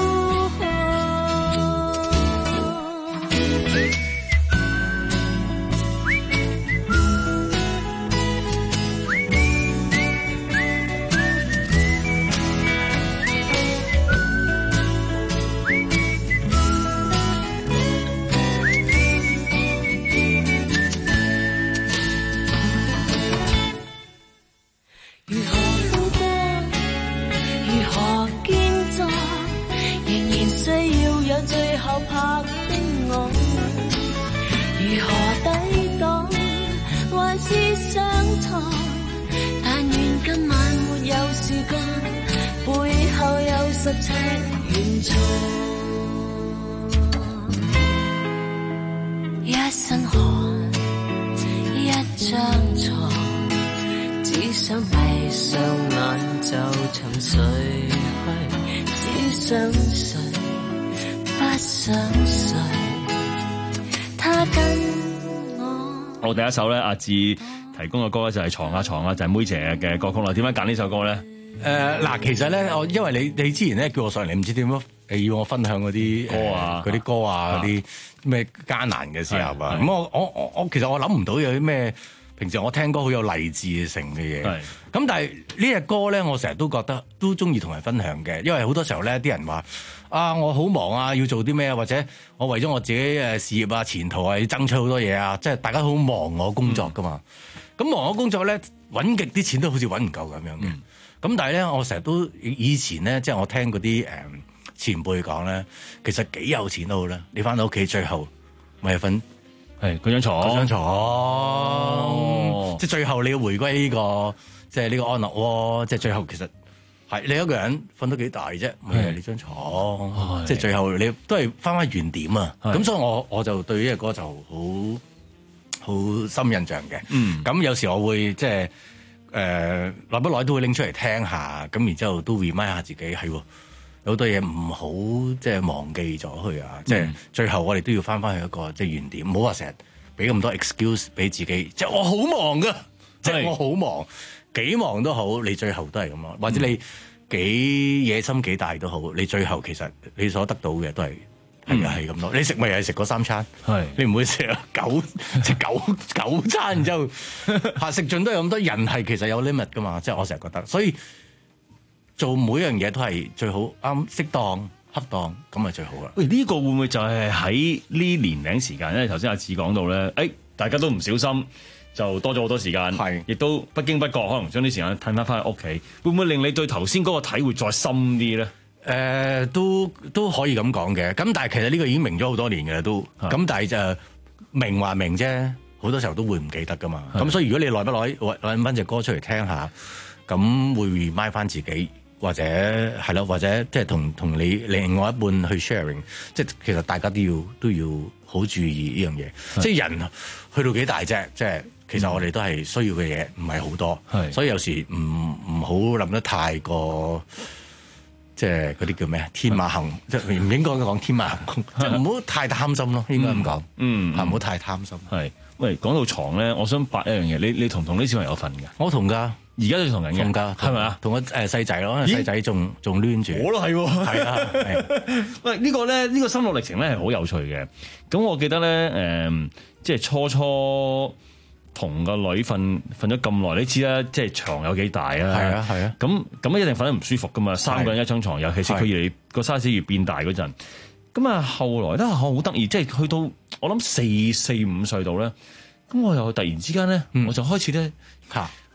一身汗，一張床，只想閉上眼就沉睡去，只想睡，不想睡。他跟我。 我第一首咧，阿志提供嘅歌咧就係床啊床啊，就係妹姐嘅歌曲啦。點解揀呢首歌咧？ 誒嗱、呃，其實咧，我因為你你之前咧叫我上嚟，唔知點樣誒要我分享嗰啲歌啊，嗰啲、呃、歌啊，嗰啲咩艱難嘅時候啊。咁我我我我其實我諗唔到有啲咩平時我聽歌好有勵志性嘅嘢。咁但係呢隻歌咧，我成日都覺得都中意同人分享嘅，因為好多時候咧，啲人話啊，我好忙啊，要做啲咩啊，或者我為咗我自己誒事業啊、前途啊，要爭取好多嘢啊，即係大家好忙我工作噶嘛。咁、嗯、忙我工作咧，揾極啲錢都好似揾唔夠咁樣嘅。嗯咁但係咧，我成日都以前咧，即係我聽嗰啲誒前輩講咧，其實幾有錢都好啦，你翻到屋企最後咪瞓係嗰張床， 嗰張床，哦、即係最後你要回歸呢、這個即係呢個安樂窩，即係最後其實係你一個人瞓得幾大啫，咪係你張床，即係最後你都係翻返原點啊！咁所以我我就對呢隻歌就好好深印象嘅。嗯，咁有時我會即係。誒、呃、耐不耐都會拎出嚟聽下，咁然之後都 remind 下自己係喎，有好多嘢唔好即係忘記咗佢啊！嗯、即係最後我哋都要翻翻去一個即係原點，唔好話成日俾咁多 excuse 俾自己，即係我好忙噶，即係我好忙，幾忙都好，你最後都係咁咯。或者你幾野心幾大都好，你最後其實你所得到嘅都係。係啊，係咁咯。你食咪又係食嗰三餐，係你唔會食九食九九餐，然之後嚇食盡都有咁多。人係其實有 limit 噶嘛，即係我成日覺得。所以做每樣嘢都係最好啱適當恰當，咁咪最好啦。 喂，呢個會唔會就係喺呢年齡時間？因為頭先阿志講到咧，誒大家都唔小心就多咗好多時間，係亦都不經不覺可能將啲時間褪翻翻去屋企，會唔會令你對頭先嗰個體會再深啲咧？ 誒、呃、都都可以咁講嘅，咁但係其實呢個已經明咗好多年嘅啦，都咁但係就明話明啫，好多時候都會唔記得噶嘛。咁所以如果你耐不耐揾翻隻歌出嚟聽下，咁會 remind 翻自己，或者係咯，或者即係同同你另外一半去 sharing， 即係其實大家都要都要好注意呢樣嘢。即係人去到幾大啫，即係其實我哋都係需要嘅嘢唔係好多，所以有時唔唔好諗得太過。即係嗰啲叫咩？天馬行，即係唔應該講天馬行空，即係唔好太貪心咯。應該咁講，嗯，嚇唔好太貪心。 係，喂，講到床咧，我想八一樣嘢，你你同唔同啲小朋友瞓㗎？ 我同㗎， 而家都同緊嘅， 同㗎，係咪啊？同個誒細仔咯，細仔仲仲攣住。 我都係喎， 係啊。 喂，呢個咧，呢個心路歷程咧係好有趣嘅。咁我記得咧，誒，即係初初。同個女瞓瞓咗咁耐，你知啦，即係床有幾大啊？ 係啊，係啊。咁咁一定瞓得唔舒服噶嘛？三個人一張床，尤其是佢越個 size 越變大嗰陣。咁啊，後來咧好得意，即係去到我諗四四五歲度咧，咁我又突然之間咧，嗯、我就開始咧嚇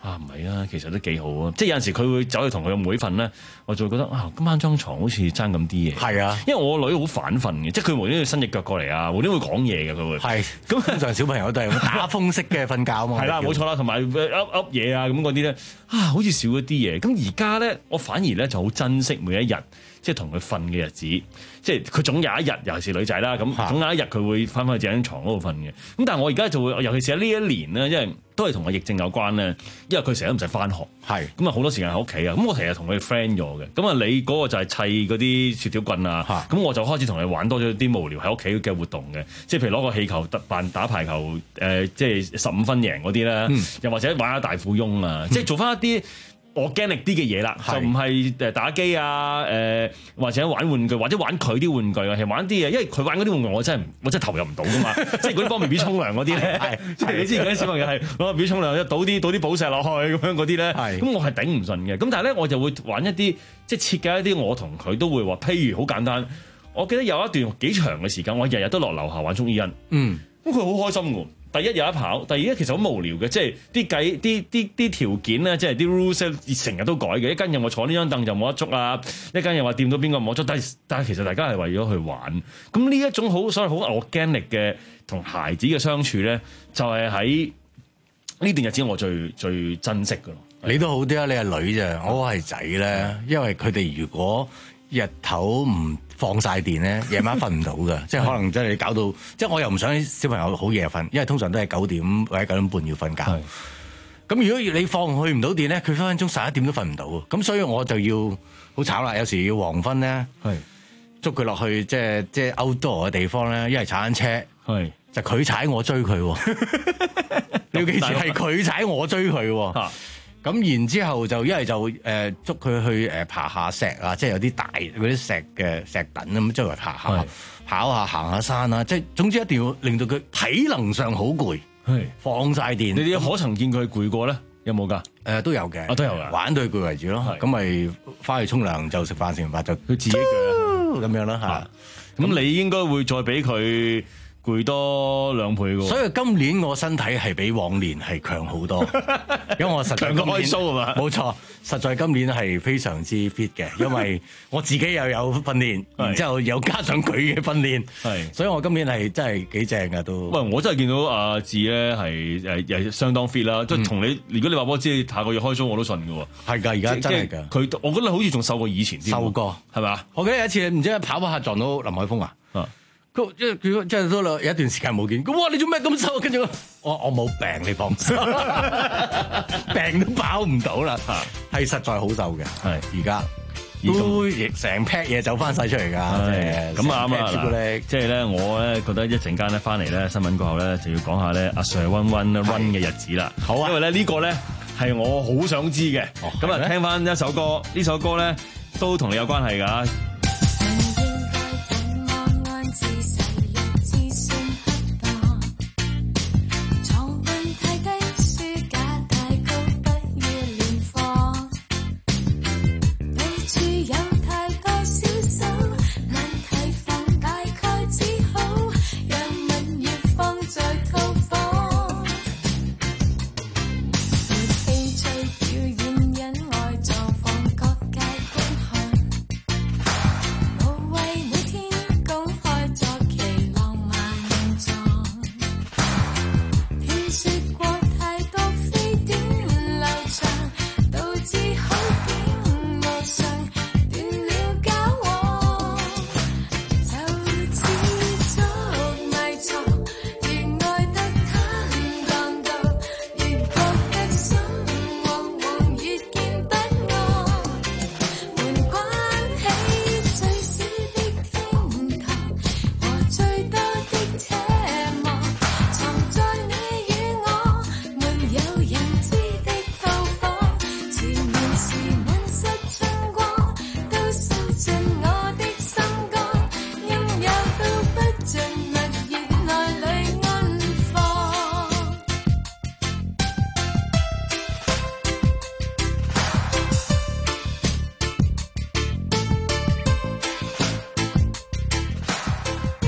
啊，唔係啊，其實都幾好啊！即係有陣時佢會走去同佢個妹瞓咧，我就會覺得啊，今晚張床好似爭咁啲嘢。係啊，因為我個女好反瞓嘅，即係佢無端端伸隻腳過嚟啊，無端會講嘢嘅佢會。係咁，通常小朋友都係打風式嘅瞓覺啊嘛。係啦，冇錯啦，同埋噏噏嘢啊咁嗰啲咧，啊好似少咗啲嘢。咁而家咧，我反而咧就好珍惜每一日。即係同佢瞓嘅日子，即係佢總有一日，尤其是女仔啦，咁總有一日佢會翻返去自己床嗰度瞓嘅。咁但係我而家就會，尤其是喺呢一年咧，因為都係同個疫症有關咧，因為佢成日都唔使翻學，係咁啊好多時間喺屋企啊。咁我成日同佢 friend 咗嘅。咁啊，你嗰個就係砌嗰啲雪條棍啊，咁我就開始同你玩多咗啲無聊喺屋企嘅活動嘅，即係譬如攞個氣球扮打排球，誒、呃、即係十五分贏嗰啲咧，嗯、又或者玩下大富翁啊，嗯、即係做翻一啲organic啲嘅嘢啦，就唔係誒打機啊，誒、呃、或者玩玩具，或者玩佢啲玩具啊，係玩啲嘢，因為佢玩嗰啲玩具我真係我真係投入唔到噶嘛，即係嗰啲幫 B B 沖涼嗰啲咧，即係你知而家啲小朋友係攞個 B B 沖涼，倒啲倒啲寶石落去咁樣嗰啲咧，咁我係頂唔順嘅。咁但係咧我就會玩一啲即係設計一啲我同佢都會話，譬如好簡單，我記得有一段幾長嘅時間，我日日都落樓下玩捉伊人，嗯，咁佢好開心喎。第一有得跑，第二咧其實好無聊嘅，即係啲計啲啲啲條件咧，即係啲 rules 成日都改嘅。一間又話坐呢張凳就冇得捉啊，一間又話掂到邊個冇得捉，但係但係其實大家係為咗去玩。咁呢一種好所謂好 organic 嘅同孩子嘅相處咧，就係喺呢段日子我最最珍惜㗎咯。 你都好啲啊，你係女啫，我係仔咧，因為佢哋如果日頭唔放晒電咧，夜晚瞓唔到㗎，即係可能真係你搞到，即係我又唔想小朋友好夜瞓，因為通常都係九點或者九點半要瞓覺。咁如果你放去唔到電咧，佢分分鐘十一點都瞓唔到。咁所以我就要好慘啦，有時要黃昏咧，捉佢落去即係即係 outdoor 嘅地方咧，一係踩單車，就佢踩我追佢。你要記住係佢踩我追佢。咁然之後就一係就誒捉佢去誒爬下石啊，即係有啲大嗰啲石嘅石墩咁，周圍爬下、跑下、行下山啊，即係總之一定要令到佢體能上好攰，放晒電。你哋可曾見佢攰過咧？有冇㗎？誒都有嘅，啊都有㗎，玩到佢攰為主咯。咁咪翻去沖涼就食飯，食完飯就佢自己鋸咁樣啦嚇。咁你應該會再俾佢攰多兩倍喎，所以今年我身體係比往年係強好多，因為我實在今年開 show 啊嘛，冇錯，實在今年係非常之 fit 嘅，因為我自己又有訓練，然之後又加上佢嘅訓練，係，所以我今年係真係幾正㗎都。喂，我真係見到阿志咧係誒誒相當 fit 啦，即係同你，如果你話我知下個月開 show 我都信㗎喎，係㗎，而家真係㗎，佢我覺得好似仲瘦過以前啲，瘦過係咪啊？我記得有一次唔知跑跑下撞到林海峰啊。即係佢即係都有一段時間冇見，哇！你做咩咁瘦？跟住我我冇病，你放心，病都跑唔到啦，係實在好瘦嘅，係而家都成 pack 嘢走翻晒出嚟㗎，即係咁啊啱啊！朱古力，即係咧我咧覺得一陣間咧翻嚟咧新聞過後咧就要講下咧阿 Sir 溫溫 run 嘅日子啦，好啊！因為咧呢個咧係我好想知嘅，咁啊聽翻一首歌，呢首歌咧都同你有關係㗎。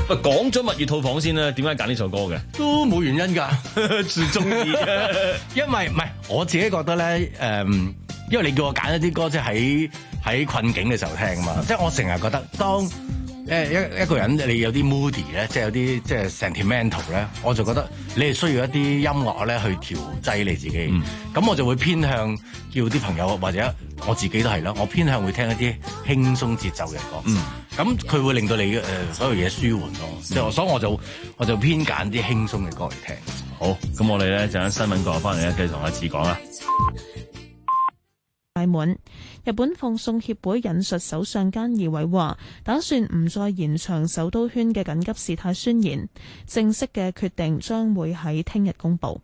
喂，講咗蜜月套房先啦，點解揀呢首歌嘅？ 都冇原因㗎，最中意。因為唔係我自己覺得咧，誒、嗯，因為你叫我揀一啲歌，即係喺喺困境嘅時候聽啊嘛。即係我成日覺得，當誒一一個人你有啲 moody 咧，即係有啲即係 sentimental 咧，我就覺得你係需要一啲音樂咧去調劑你自己。咁、嗯、我就會偏向叫啲朋友或者我自己都係啦，我偏向會聽一啲輕鬆節奏嘅歌。嗯，咁佢會令到你誒、呃、所有嘢舒緩咯。即係、嗯、所以我就我就偏揀啲輕鬆嘅歌嚟聽。 好，咁我哋咧陣間新聞過後翻嚟咧，繼續同阿志講啦。 大滿，日本放送協會引述首相菅義偉話，打算唔再延長首都圈嘅緊急事態宣言，正式嘅決定將會喺聽日公佈。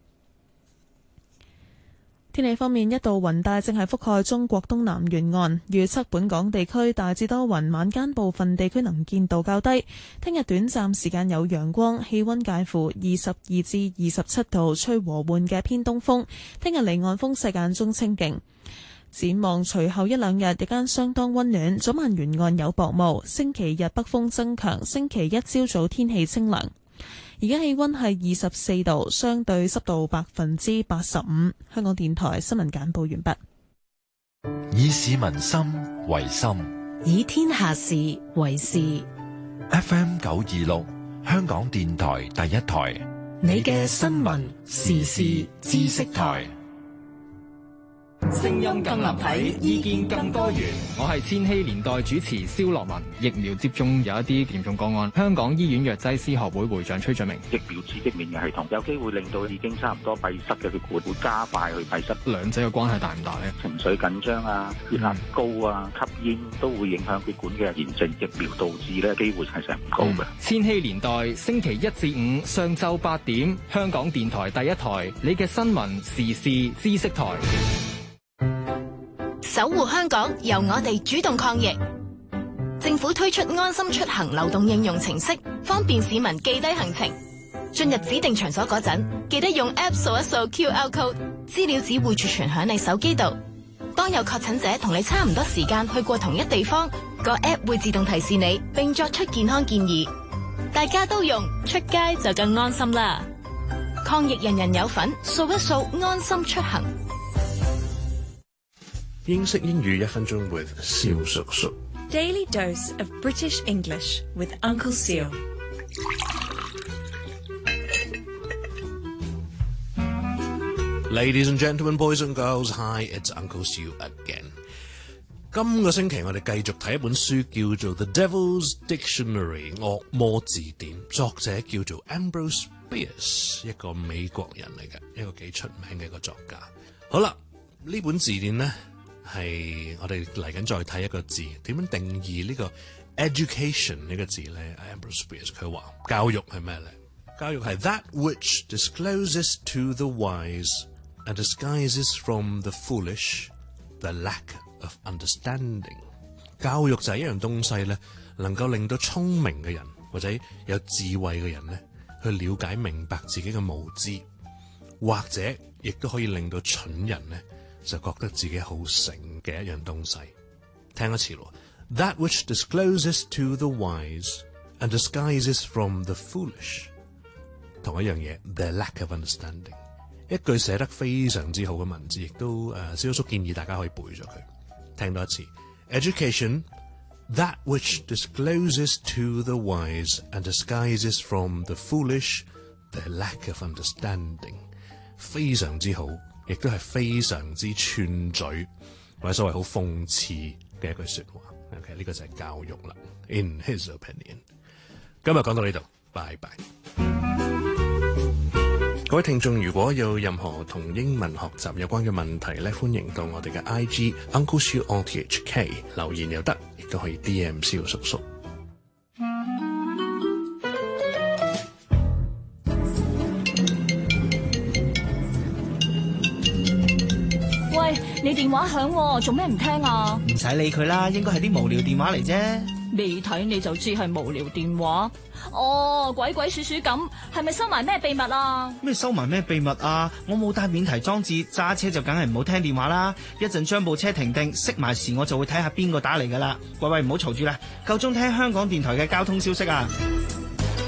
天氣方面，一道雲帶正係覆蓋中國東南沿岸，預測本港地區大致多雲，晚間部分地區能見度較低。聽日短暫時間有陽光，氣溫介乎二十二至二十七度，吹和緩嘅偏東風。聽日離岸風勢間中清勁。展望隨後一兩日，日間相當溫暖，早晚沿岸有薄霧。星期日北風增強，星期一朝早天氣清涼。而家氣溫係二十四度，相對濕度百分之八十五。香港電台新聞簡報完畢。 以市民心為心， 以天下事為事。 F M 九二六，香港電台第一台， 你嘅新聞時事知識台。 聲音更立體，意見更多元。我係千禧年代主持蕭樂文。疫苗接種有一啲嚴重個案，香港醫院藥劑師學會會長崔俊明。 疫苗刺激免疫系統有機會令到已經差唔多閉塞嘅血管會加快去閉塞。 兩者嘅關係大唔大呢？ 情緒緊張啊、血壓高啊、吸煙都會影響血管嘅炎症。疫苗導致呢機會係成唔高嘅。 千禧年代星期一至五上晝八點，香港電台第一台，你嘅新聞時事知識台。 守護香港，由我哋主動抗疫。政府推出安心出行流動應用程式，方便市民記低行程。進入指定場所嗰陣，記得用 App 掃一掃 Q R code， 資料只會儲存響你手機度。當有確診者同你差唔多時間去過同一地方，個 App 會自動提示你，並作出健康建議。大家都用，出街就更安心啦！抗疫人人有份，掃一掃安心出行。 英式英語一分鐘 with 蕭叔叔。 Daily dose of British English with Uncle Seal。 Ladies and gentlemen, boys and girls, hi, it's Uncle Seal again。今個星期我哋繼續睇一本書，叫做《The Devil's Dictionary》惡魔字典，作者叫做 Ambrose Bierce， 一個美國人嚟嘅，一個幾出名嘅一個作家。好啦，呢本字典呢，係我哋嚟緊再睇一個字，點樣定義呢個 education 呢個字咧 ？Ambrose Bierce 佢話教育係咩咧？教育係 that which discloses to the wise and disguises from the foolish the lack of understanding。教育就係一樣東西咧，能夠令到聰明嘅人或者有智慧嘅人咧，去了解明白自己嘅無知，或者亦都可以令到蠢人咧，就覺得自己好醒嘅一樣東西。聽一次咯 ，That which discloses to the wise and disguises from the foolish， 同一樣嘢 ，the lack of understanding。一句寫得非常之好嘅文字，亦都誒，蕭叔建議大家可以背咗佢。聽多一次 ，Education that which discloses to the wise and disguises from the foolish the lack of understanding， 非常之好。亦都係非常之串嘴或者所謂好諷刺嘅一句說話。OK， 呢個就係教育啦。In his opinion， 今日講到呢度，拜拜。各位聽眾，如果有任何同英文學習有關嘅問題咧，歡迎到我哋嘅 I G Uncle Siu O T H K 留言又得，亦都可以 D M 蕭叔叔。 你電話響喎，做咩唔聽啊？ 唔使理佢啦，應該係啲無聊電話嚟啫。 未睇你就知係無聊電話。哦，鬼鬼祟祟咁，係咪收埋咩秘密啊？ 咩收埋咩秘密啊？我冇帶免提裝置，揸車就梗係唔好聽電話啦。一陣將部車停定，熄埋匙，我就會睇下邊個打嚟噶啦。喂喂，唔好嘈住啦，夠鐘聽香港電台嘅交通消息啊！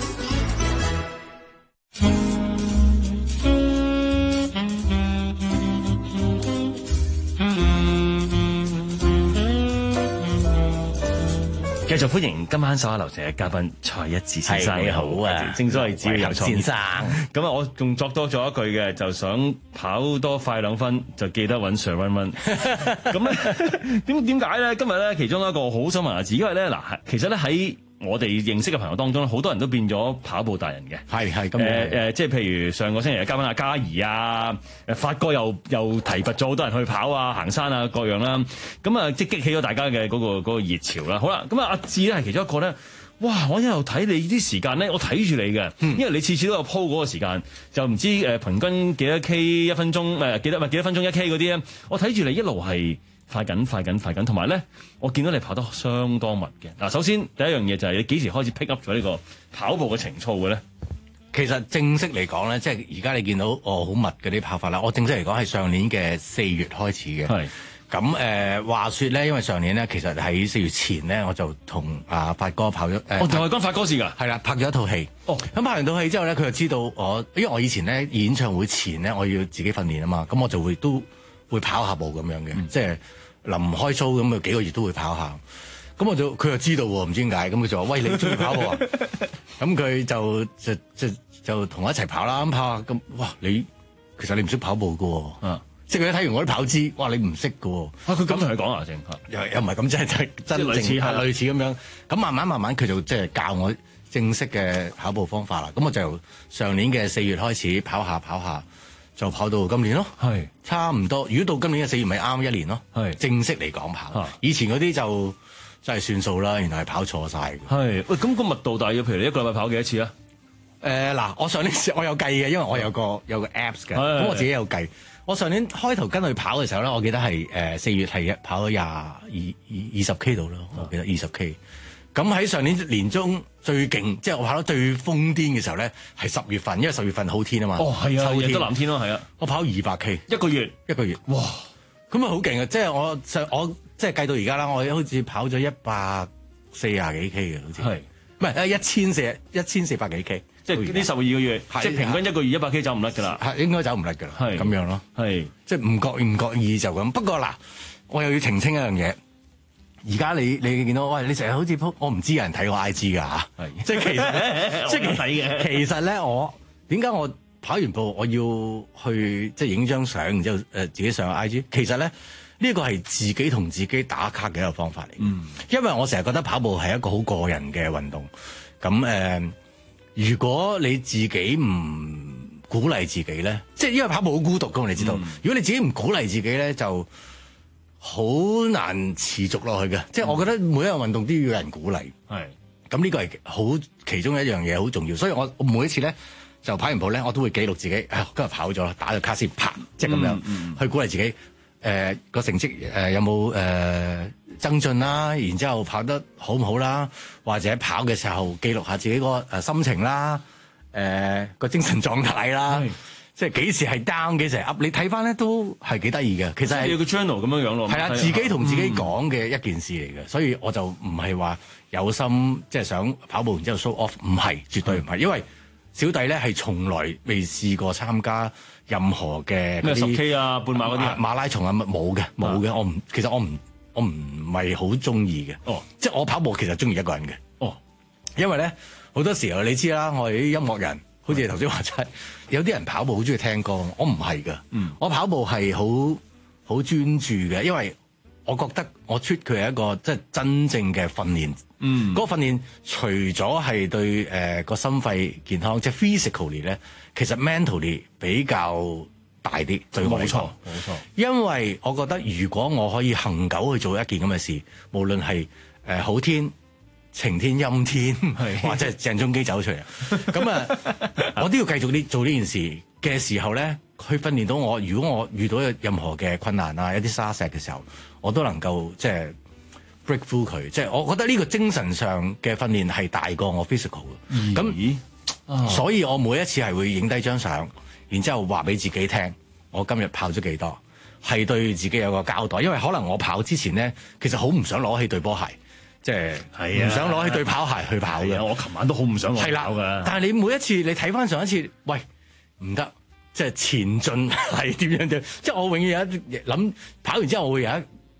繼續歡迎今晚手下留情嘅嘉賓蔡一智先生。 你好啊， 正所謂只要有創意先生。 咁啊，我仲作多咗一句嘅，就想跑多快兩分，就記得揾 Sir 溫溫。咁咧點點解咧？今日咧其中一個好想問下字，因為咧嗱，其實咧喺我哋認識嘅朋友當中，好多人都變咗跑步達人嘅。 係係咁誒誒，即係譬如上個星期嘅嘉賓阿嘉怡啊，誒發哥又又提拔咗好多人去跑啊、行山啊各樣啦。咁啊，即係激起咗大家嘅嗰個嗰個熱潮啦。好啦，咁啊，阿智咧係其中一個咧。哇！我一路睇你啲時間咧，我睇住你嘅，因為你次次都有 po 嗰個時間，就唔知誒平均幾多 K 一分鐘，誒幾多唔係幾多分鐘一 K 嗰啲咧。我睇住你一路係快緊、快緊、快緊，同埋咧，我見到你跑得相當密嘅。嗱，首先第一樣嘢就係你幾時開始 pick up 咗呢個跑步嘅情操嘅咧？ 其實正式嚟講咧，即係而家你見到哦好密嗰啲跑法啦。我正式嚟講係上年嘅四月開始嘅。係。咁誒、呃、話說咧，因為上年咧，其實喺四月前咧，我就同阿發哥跑咗誒。 呃、哦，就係跟發哥試㗎。係啦，拍咗一套戲。哦。咁拍完套戲之後咧，佢就知道我，因為我以前咧演唱會前咧，我要自己訓練啊嘛，咁我就會都會跑下步咁樣嘅，嗯、即係臨開 show 咁啊幾個月都會跑下。咁我就佢就知道喎，唔知點解，咁佢就話：喂，你中意跑步啊？咁佢就就就就同我一齊跑啦，咁跑下咁，哇！你其實你唔識跑步㗎喎。嗯。即係佢睇完我啲跑姿，哇！你唔識㗎喎。啊，佢咁同你講啊，正又又唔係咁，即係真真正係類似咁樣。咁慢慢慢慢，佢就即係教我正式嘅跑步方法啦。咁我就由上年嘅四月開始跑下跑下，就跑到今年咯。係差唔多。如果到今年嘅四月，咪啱一年咯。係正式嚟講跑。以前嗰啲就真係算數啦，原來係跑錯晒嘅。係喂，咁個密度大約，譬如你一個禮拜跑幾多次啊？誒嗱，我上年我有計嘅，因為我有個有個 apps 嘅，咁我自己有計。我上年開頭跟佢跑嘅時候咧，我記得係誒四月係跑咗廿二二二十 K 度咯，我記得二十 K。咁喺上年年中最勁，即係我跑到最瘋癲嘅時候咧，係十月份，因為十月份好天啊嘛。哦，係啊，日都藍天咯，係啊。我跑二百 K 一個月，一個月，哇！咁啊好勁啊！即係我上我即係計到而家啦，我好似跑咗一百四廿幾 K 嘅，好似係唔係誒一千四一千四百幾 K。即係呢十二個月，即係平均一個月一百 K 走唔甩㗎啦，係應該走唔甩㗎啦，係咁樣咯，係即係唔覺唔覺意就咁。不過嗱，我又要澄清一樣嘢。而家你你見到喂，你成日好似鋪，我唔知有人睇我 I G 㗎嚇，係即係其實即係睇嘅。其實咧，我點解我跑完步我要去即係影張相，然之後誒自己上 I G？其實咧呢個係自己同自己打卡嘅一個方法嚟。嗯，因為我成日覺得跑步係一個好個人嘅運動，咁誒。呃如果你自己唔鼓勵自己咧，即係因為跑步好孤獨㗎嘛，你知道。嗯、如果你自己唔鼓勵自己咧，就好難持續落去嘅。嗯、即係我覺得每一樣運動都要有人鼓勵。係。咁呢個係好其中一樣嘢好重要，所以我我每一次咧就跑完步咧，我都會記錄自己，啊今日跑咗啦，打咗卡先，啪，即係咁樣、嗯嗯、去鼓勵自己。誒、呃、個成績誒、呃、有冇誒？呃增進啦，然之後跑得好唔好啦，或者跑嘅時候記錄下自己個誒心情啦，誒、呃、個精神狀態啦，即係幾時係 down 幾時係 up，你睇翻咧都係幾得意嘅。其實係有個 journal 咁樣樣咯，係啊，自己同自己講嘅一件事嚟嘅，嗯、所以我就唔係話有心即係、就是、想跑步然之後 show off，唔係，絕對唔係，因為小弟咧係從來未試過參加任何嘅咩十 K 啊、半馬嗰啲馬拉松啊，冇嘅冇嘅，我唔其實我唔。我唔係好中意嘅，哦，即係我跑步其實中意一個人嘅，哦，因為咧好多時候你知啦，我哋啲音樂人，好似你頭先話齋，有啲人跑步好中意聽歌，我唔係噶，嗯，我跑步係好好專注嘅，因為我覺得我出佢係一個即係真正嘅訓練，嗯，嗰個訓練除咗係對誒個、呃、心肺健康，即係 physically 咧，其實 mentally 比較大啲，對我嚟講，冇錯，冇錯。因為我覺得如果我可以恆久去做一件咁嘅事，無論係誒、呃、好天、晴天、陰天，或者係鄭中基走出嚟，咁啊，我都要繼續呢做呢件事嘅時候咧，去訓練到我。如果我遇到任何嘅困難啊，一啲沙石嘅時候，我都能夠即係 break through 佢。即係我覺得呢個精神上嘅訓練係大過我 physical 嘅。咁、嗯，嗯、所以我每一次係會影低張相。然之後話俾自己聽，我今日跑咗幾多，係對自己有個交代。因為可能我跑之前咧，其實好唔想攞起對波鞋，即係唔想攞起對跑鞋去跑嘅。我琴晚都好唔想攞跑㗎。但係你每一次你睇翻上一次，喂唔得，即係前進係點樣嘅？即係我永遠有一諗跑完之後，我會有一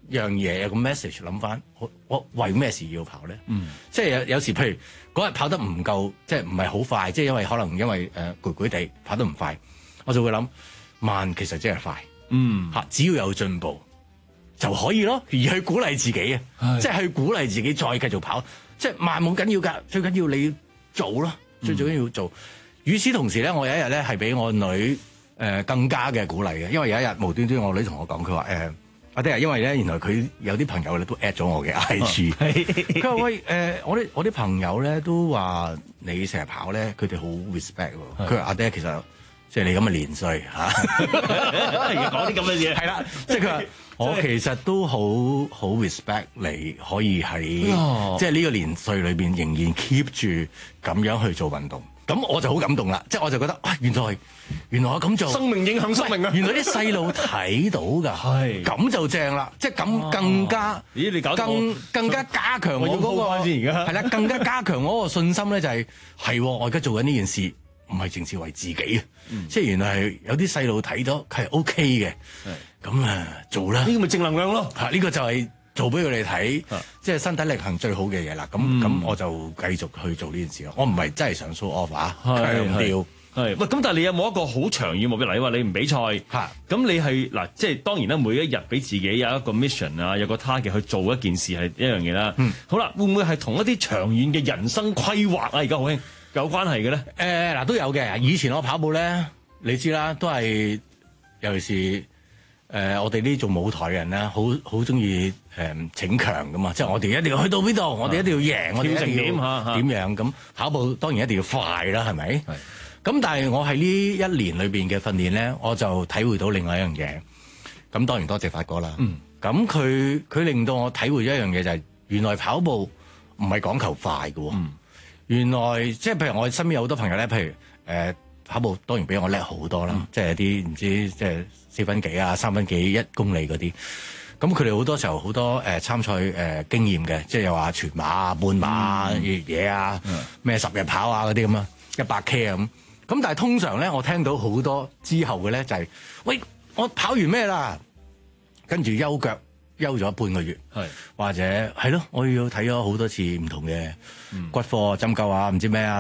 樣嘢有個 message 諗翻，我我為咩事要跑咧？嗯，即係有有時譬如嗰日跑得唔夠，即係唔係好快，即係因為可能因為誒攰攰地跑得唔快，我就會諗慢其實即係快。嗯，嚇只要有進步就可以咯，而去鼓勵自己啊，即係去鼓勵自己再繼續跑，即係慢冇緊要㗎，最緊要你做咯，最最緊要做。與此同時咧，我有一日咧係俾我女誒、呃、更加嘅鼓勵嘅，因為有一日無端端我女同我講，佢話誒阿爹啊，因為咧原來佢有啲朋友咧都 at 咗我嘅 I G，佢話喂誒、呃、我啲我啲朋友咧都話你成日跑咧，佢哋好 respect 喎。佢話阿爹其實即係你咁嘅年歲嚇，講啲咁嘅嘢係啦，即係佢話我其實都好好 respect 你可以喺、哦、即係呢個年歲裏邊仍然 keep 住咁樣去做運動。咁我就好感動啦，即係我就覺得，哇！原來原來我咁做，生命影響生命啊！原來啲細路睇到㗎，係咁就正啦，即係咁更加，咦？你搞更更加加強我嗰個係啦，更加加強我嗰個信心咧，就係係我而家做緊呢件事，唔係淨係為自己啊，即係原來係有啲細路睇到係 OK 嘅，咁啊做啦，呢個咪正能量咯，嚇呢個就係。做俾佢哋睇，即係身體力行最好嘅嘢啦。咁咁、嗯、我就繼續去做呢件事咯。我唔係真係想 show off 啊，強調。係，喂，咁但係你有冇一個好長遠目標？例如話你唔比賽，嚇，咁你係嗱，即係當然啦，每一日俾自己有一個 mission 啊，有個 target 去做一件事係一樣嘢啦。嗯，好啦，會唔會係同一啲長遠嘅人生規劃啊？而家好興有關係嘅咧？誒、呃、嗱，都有嘅。以前我跑步咧，你知啦，都係尤其是。誒、呃，我哋呢啲做舞台嘅人咧，好好中意誒逞強噶嘛，即係我哋一定要去到邊度，我哋一定要贏，我哋一定要點樣咁跑步，當然一定要快啦，係咪？咁但係我喺呢一年裏邊嘅訓練咧，我就體會到另外一樣嘢。咁當然多謝發哥啦。咁佢佢令到我體會一樣嘢就係、是，原來跑步唔係講求快嘅、嗯。原來即係譬如我身邊有好多朋友咧，譬如誒、呃、跑步當然比我叻好多啦、嗯，即係啲唔知即係。四分幾啊，三分幾一公里嗰啲，咁佢哋好多時候好多誒、呃、參賽誒、呃、經驗嘅，即係又話全馬啊、半馬啊、越野啊、咩十日跑啊嗰啲咁啊，一百 K 啊咁。咁但係通常咧，我聽到好多之後嘅咧就係、是，喂，我跑完咩啦？跟住休腳休咗半個月，係或者係咯，我要睇咗好多次唔同嘅骨科針灸啊，唔知咩啊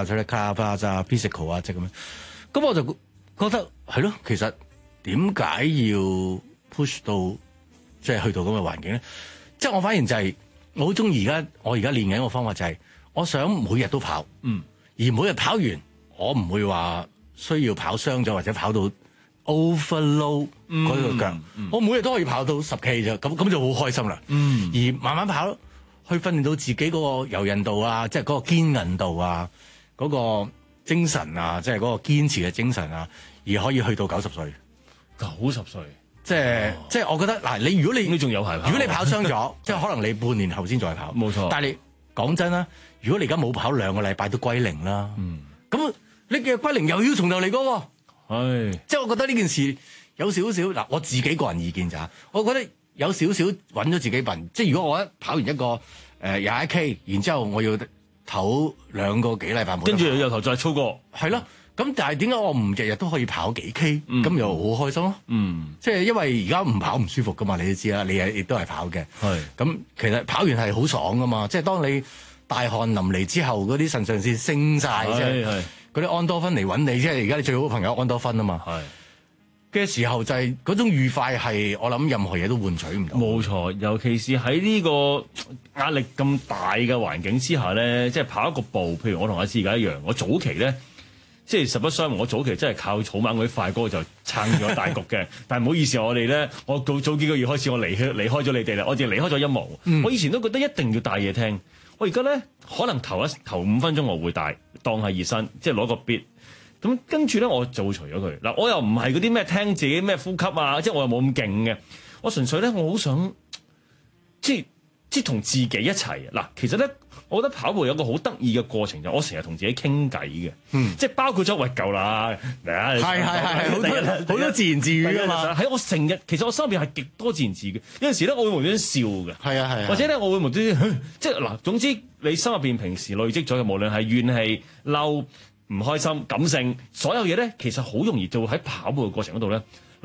physical 啊，即係咁樣。咁我就覺得係咯，其實。點解要 push 到即係去到咁嘅環境咧？即係我反而就係、是、我好中意而家我而家練緊個方法就係、是、我想每日都跑，嗯，而每日跑完我唔會話需要跑傷咗或者跑到 overload 嗰個腳，嗯嗯、我每日都可以跑到十 K 啫，咁咁就好開心啦。嗯，而慢慢跑去訓練到自己嗰個柔韌度啊，即係嗰個堅韌度啊，嗰、那個精神啊，即係嗰個堅持嘅精神啊，而可以去到九十歲。九十歲，即係、哦、即係，我覺得嗱，你如果你你仲有排跑，如果你跑傷咗，即係可能你半年後先再跑，冇錯。但係你講真啦，如果你而家冇跑兩個禮拜都歸零啦，嗯，咁你嘅歸零又要從頭嚟過，係，即係我覺得呢件事有少少嗱，我自己個人意見咋，我覺得有少少揾咗自己笨，即係如果我一跑完一個誒廿一 K， 然之後我要唞兩個幾禮拜，跟住由頭再操過，係咯。咁但係點解我唔日日都可以跑幾 K？咁、嗯、又好開心咯。嗯，即係因為而家唔跑唔舒服噶嘛，你都知啦。你係亦都係跑嘅。係。咁其實跑完係好爽噶嘛。即係當你大汗淋漓之後，嗰啲腎上腺升晒，即係嗰啲安多芬嚟揾你。即係而家你最好嘅朋友安多芬啊嘛。係。嘅時候就係、是、嗰種愉快係，我諗任何嘢都換取唔到。冇錯，尤其是喺呢個壓力咁大嘅環境之下咧，即係跑一個步，譬如我同阿志而家一樣，我早期咧。即係實不相瞞，我早期真係靠草蜢嗰啲快歌就撐咗大局嘅。但係唔好意思，我哋咧，我早早幾個月開始，我離開離開咗你哋啦。我淨係離開咗音樂、嗯。我以前都覺得一定要帶嘢聽。我而家咧，可能頭一頭五分鐘我會帶，當係熱身，即係攞個 beat。咁跟住咧，我就會除咗佢。嗱，我又唔係嗰啲咩聽自己咩呼吸啊，即係我又冇咁勁嘅。我純粹咧，我好想即係即係同自己一齊。嗱，其實咧。我覺得跑步有個好得意嘅過程，就我成日同自己傾偈嘅，即係包括咗喂夠啦，嚟啊！係係係好多好多自言自語㗎嘛。喺我成日，其實我心入邊係極多自言自語。有陣時咧，我會無端端笑嘅，係啊係啊，或者咧，我會無端端即係嗱，總之你心入邊平時累積咗嘅，無論係怨氣、嬲、唔開心、感性，所有嘢咧，其實好容易就會喺跑步嘅過程嗰度咧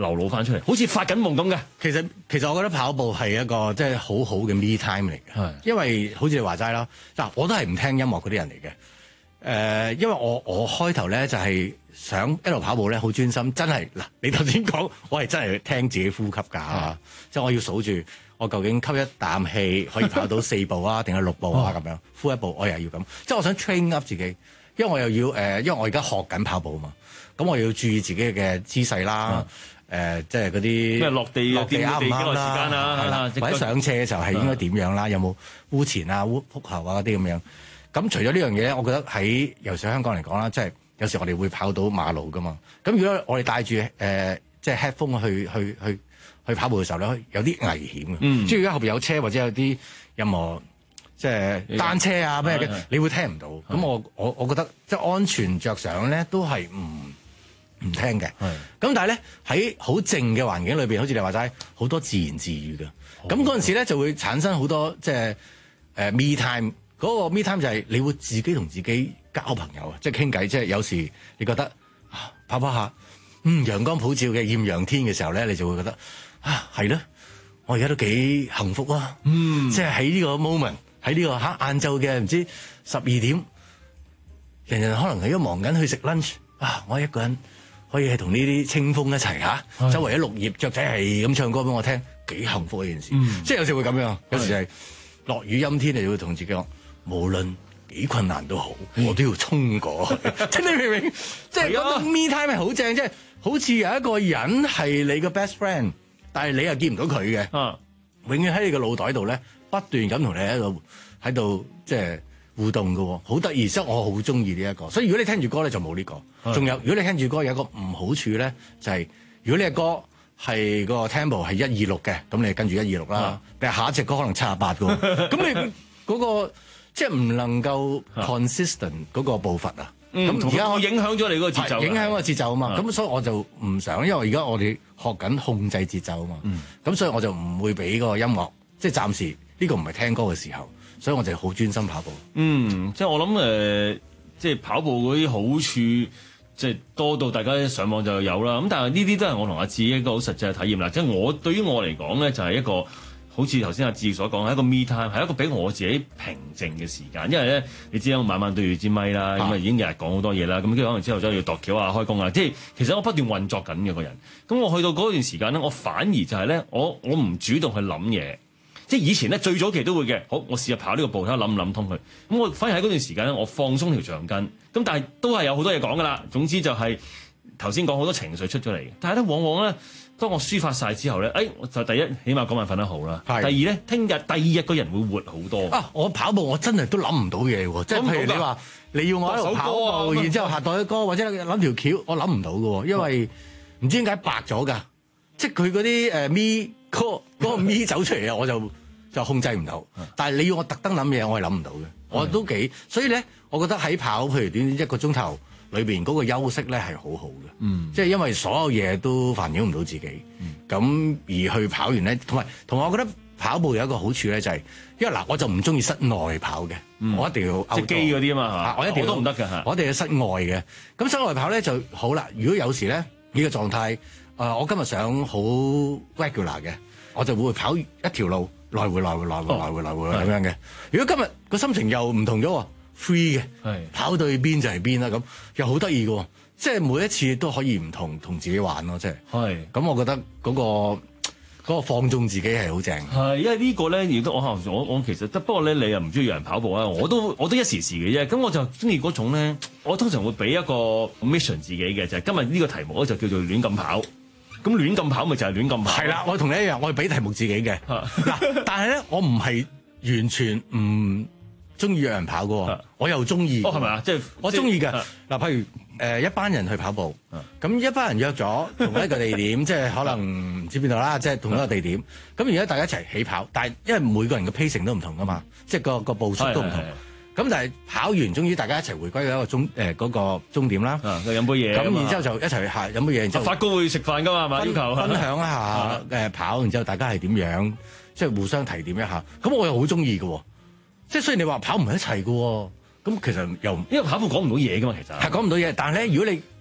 流露翻出嚟，好似發緊夢咁嘅。 其實其實我覺得跑步係一個即係好好嘅 me time 嚟嘅，因為好似你話齋啦，嗱我都係唔聽音樂嗰啲人嚟嘅。誒、呃，因為我我開頭咧就係、是、想一路跑步咧好專心，真係嗱，你頭先講我係真係聽自己呼吸㗎，即係我要數住我究竟吸一啖氣可以跑到四步啊，定係六步啊咁樣，呼一步我又要咁，即係我想 train up 自己，因為我又要誒、呃，因為我而家學緊跑步啊嘛，咁我要注意自己嘅姿勢啦。誒、呃，即係嗰啲咩落地落地啱唔啱啦？ 係啦， 啦或者上車嘅時候係應該點樣啦？有冇烏前啊、烏撲後啊嗰啲咁樣？咁除咗呢樣嘢咧，我覺得喺尤其香港嚟講啦，即係有時我哋會跑到馬路噶嘛。咁如果我哋帶住誒即係 headphone 去去去去跑步嘅時候咧，有啲危險嘅。嗯，即係而家後邊有車或者有啲任何即係單車啊咩嘅，你會聽唔到。咁我我我覺得即係安全着想咧，都係唔唔聽嘅。係。咁但係咧喺好靜嘅環境裏邊，好似你話齋好多自言自語嘅。咁嗰陣時咧就會產生好多即係誒、呃、me time。嗰個 me time 就係你會自己同自己交朋友啊，即係傾偈。即係有時你覺得啊跑跑下，嗯陽光普照嘅豔陽天嘅時候咧，你就會覺得啊係咯，我而家都幾幸福啊。嗯，即係喺呢個 moment， 喺呢個嚇晏晝嘅唔知十二點，人人可能係都忙緊去食 lunch 啊，我一個人可以係同呢啲清風一齊嚇、啊，周圍啲綠葉雀仔係咁唱歌俾我聽，幾幸福一件事。嗯、即係有時會咁樣，有時係落雨陰天，你會同自己講。無論幾困難都好，我都要衝過去。即係你明唔明？即係嗰個 me time 係好正，即係好似有一個人係你個 best friend，但係你又見唔到佢嘅。啊，永遠喺你個腦袋度咧，不斷咁同你喺度喺度即係互動嘅，好得意。所以我好中意呢一個。所以如果你聽住歌咧，就冇呢個。仲有，如果你聽住歌有一個唔好處咧，就係如果你嘅歌係個 tempo 係一二六嘅，咁你跟住一二六啦。但係下一隻歌可能七十八嘅，咁你嗰個。即係唔能夠 consistent 嗰個步伐啊，咁而家我影響咗你嗰個節奏， 影響個節奏啊嘛，咁所以我就唔想，因為而家我哋學緊控制節奏啊嘛，咁、嗯、所以我就唔會俾個音樂，即係暫時呢、呢個唔係聽歌嘅時候，所以我就好專心跑步。 嗯，即係我諗誒、呃，即係跑步嗰啲好處，即係多到大家上網就有啦。咁但係呢啲都係我同阿志一個好實際嘅體驗啦。即係我對於我嚟講咧，就係一個。好似頭先阿志所講，係一個 me time，係一個俾我自己平靜嘅時間。因為咧，你知啦，我晚晚對住支咪啦，咁啊已經日日講好多嘢啦。咁跟住可能之後就要度橋啊、開工啊，即係其實我不斷運作緊嘅個人。咁我去到嗰段時間咧，我反而就係咧，我我唔主動去諗嘢。即係以前咧最早期都會嘅，好，我試下跑呢個步，睇下諗唔諗通佢。咁我反而喺嗰段時間咧，我放鬆條橡筋。咁但係都係有好多嘢講噶啦。總之就係頭先講好多情緒出咗嚟。但係咧，往往咧。當我抒發晒之後咧，誒、哎、我就第一起碼嗰晚瞓得好啦。第二咧，聽日第二日個人會活好多。啊！ 我跑步我真係都諗唔到嘢喎，即係譬如你話你要我喺度跑步，然之後下袋啲歌或者諗條橋，我諗唔到嘅喎，因為唔知點解白咗㗎，即係佢嗰啲誒咪嗰嗰個咪走出嚟啊，我就就控制唔到。但係你要我特登諗嘢，我係諗唔到嘅，我都幾所以咧，我覺得喺跑譬如短短一個鐘頭。裏邊嗰個休息咧係好好嘅，嗯，即係因為所有嘢都煩擾唔到自己，咁、嗯、而去跑完咧，同埋同埋我覺得跑步有一個好處咧就係、是，因為嗱我就唔中意室內跑嘅、嗯，我一定要即係機嗰啲啊嘛，嚇， 我一定都唔得嘅嚇， 我哋喺室外嘅，咁室外跑咧就好啦。如果有時咧呢、呢個狀態，誒、呃、我今日想好 regular 嘅，我就會跑一條路來回來回來回來回來回咁樣嘅。如果今日個心情又唔同咗喎。free 嘅，跑到去邊就係邊啦，咁又好得意嘅，即係每一次都可以唔同同自己玩咯，即係。係，咁我覺得嗰、嗰個嗰、嗰個放縱自己係好正。係，因為個呢個咧亦都我我我其實得，不過咧你又唔中意有人跑步啊，我都我都一時時嘅啫。咁我就中意嗰種咧，我通常會俾一個 mission 自己嘅，就係、是、今日呢個題目咧就叫做亂咁跑。咁亂咁跑咪就係亂咁跑。係啦，我同你一樣，我係俾題目自己嘅。嗱，但係咧我唔係完全唔。中意約人跑嘅，我又中意。哦，係咪啊？即係我中意嘅。嗱，譬如誒、呃、一班人去跑步，咁一班人約咗同一個地點，即係可能唔知邊度啦，即係同一個地點。咁而家大家一齊起，起跑，但係因為每個人嘅 pacing 都唔同噶嘛，即係個個步速都唔同。咁但係跑完，終於大家一齊回歸一個終誒嗰個終點啦。啊，飲杯嘢。咁然之後就一齊下飲杯嘢。然之後發哥會食飯㗎嘛？係嘛？要求分享一下誒跑，然之後大家係點樣，即係互相提點一下。咁我又好中意嘅。即係雖然你話跑唔係一齊嘅喎，咁其實又因為跑步講唔到嘢㗎嘛，其實係講唔到嘢。但係咧，如果你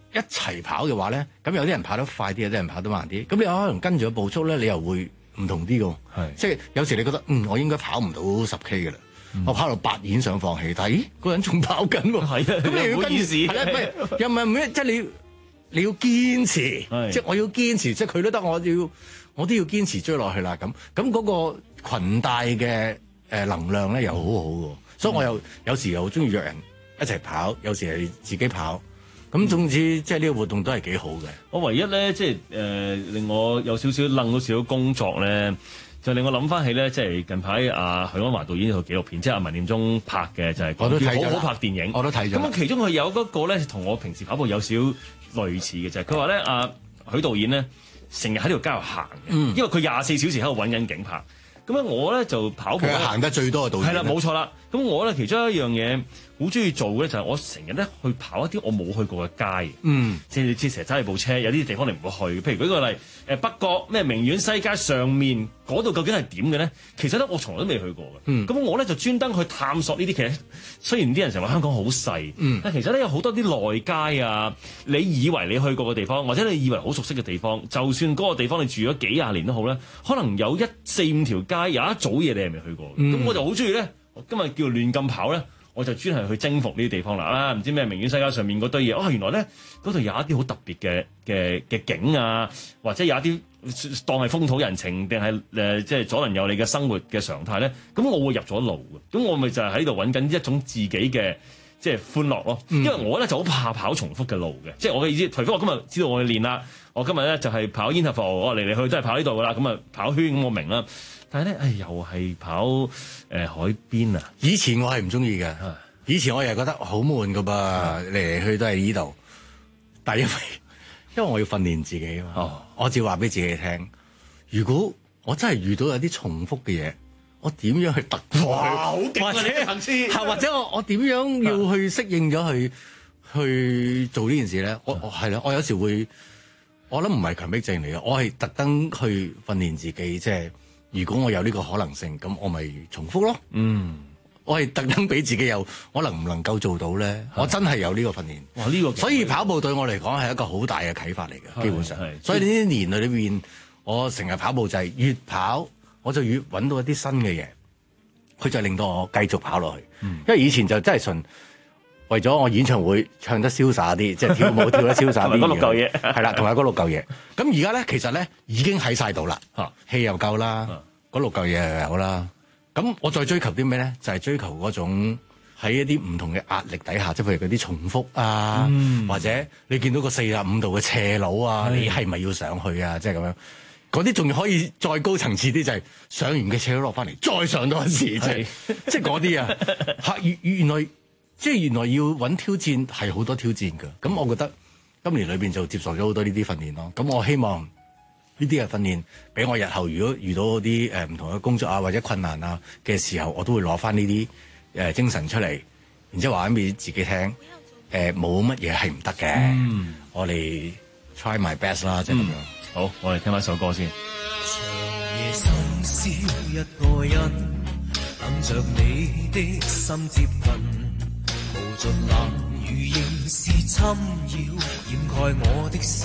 一齊跑嘅話咧，咁有啲人跑得快啲，有啲人跑得慢啲，咁你可能跟住個步速咧，你又會唔同啲㗎。係，即係有時你覺得嗯，我應該跑唔到十 K 嘅啦。嗯、我跑到八已經想放棄，但係咦，個人仲跑緊喎，係啊，咁你要跟住，係啦，唔係又唔係咩？即係你你要堅持，即係我要堅持，即係佢都得，我要我都要堅持追落去啦。咁咁嗰個裙帶嘅誒能量咧又好好嘅，嗯、所以我又有時又好中意約人一齊跑，有時係自己跑。咁總之即係呢個活動都係幾好嘅。 我唯一咧即係誒、呃、令我有少少愣到少少工作咧。就令我諗翻起咧，即係近排阿許鞍華導演呢套紀錄片，即係阿文念中拍嘅，就係講好好拍電影。 我都睇咗。 咁其中佢有嗰個咧，同我平時跑步有少類似嘅就係，佢話咧，阿許導演咧成日喺條街度行嘅，嗯、因為佢廿四小時喺度揾緊景拍。咁咧我咧就跑步， 佢係行得最多嘅導演。 係啦，冇錯啦。咁我咧其中一樣嘢好中意做嘅就係我成日咧去跑一啲我冇去過嘅街。嗯，即係你知成日揸住部車，有啲地方你唔會去。譬如舉個例，誒北角咩名苑西街上面嗰度究竟係點嘅咧？其實咧我從來都未去過嘅。嗯，咁我咧就專登去探索呢啲。其實雖然啲人成日話香港好細，嗯，但其實咧有好多啲內街啊，你以為你去過嘅地方，或者你以為好熟悉嘅地方，就算嗰個地方你住咗幾廿年都好咧，可能有一四五條街有一組嘢你係未去過嘅。咁、嗯、我就好中意咧。今日叫亂咁跑咧，我就專係去征服呢啲地方啦。啊，唔知咩名苑世界上面嗰堆嘢，啊，原來咧嗰度有一啲好特別嘅嘅嘅景啊，或者有一啲當係風土人情，定係誒即係左鄰右里嘅生活嘅常態咧。咁我會入咗路嘅，咁我咪就係喺度揾緊一種自己嘅即係歡樂咯。因為我咧就好怕跑重複嘅路嘅，即係我嘅意思，除非我今日知道我去練啦，我今日咧就係跑 interval，我嚟嚟去去都係跑呢度噶啦，咁啊跑圈咁我明啦。但係咧，誒又係跑誒、呃、海邊啊！ 以前我係唔中意嘅，以前我又覺得好悶噶噃，嚟嚟去都係呢度。但係因為因為我要訓練自己啊嘛，哦、我只話俾自己聽，如果我真係遇到有啲重複嘅嘢，我點樣去突破？哇！好勁啊！你行先，或者我我點樣要去適應咗去去做呢件事咧？我我係啦，我有時會，我諗唔係強迫症嚟嘅，我係特登去訓練自己，即係。如果我有呢個可能性，咁我咪重複咯。嗯，我係特登俾自己有，我能唔能夠做到咧？我真係有呢個訓練。哇！呢個所以跑步對我嚟講係一個好大嘅啟發嚟嘅，基本上。所以呢啲年裏邊，我成日跑步就係越跑我就越揾到一啲新嘅嘢，佢就令到我繼續跑落去。嗯、因為以前就真係純為咗我演唱會唱得瀟灑啲，即係跳舞跳得瀟灑啲。同埋嗰六嚿嘢，係啦，同埋嗰六嚿嘢。咁而家咧，其實咧已經喺晒度啦，氣又夠啦，嗰六嚿嘢又有啦。咁我再追求啲咩咧？就係、是、追求嗰種喺一啲唔同嘅壓力底下，即係譬如嗰啲重複啊，嗯、或者你見到個四十五度嘅斜路啊，的你係咪要上去啊？即係咁樣。嗰啲仲可以再高層次啲，就係、是、上完嘅斜路落翻嚟，再上多一次，即係即係嗰啲啊。嚇，原原來。即係原來要揾挑戰係好多挑戰㗎，咁我覺得今年裏邊就接受咗好多呢啲訓練咯。咁我希望呢啲嘅訓練俾我日後如果遇到啲誒唔同嘅工作啊或者困難啊嘅時候，我都會攞翻呢啲誒精神出嚟，然之後話俾自己聽，誒冇乜嘢係唔得嘅。嗯、我哋 try my best 啦，即係咁樣。 好，我哋聽翻首歌先。 長夜深宵一個人，等着你的心接近。無盡冷雨仍是侵擾，掩蓋我的心。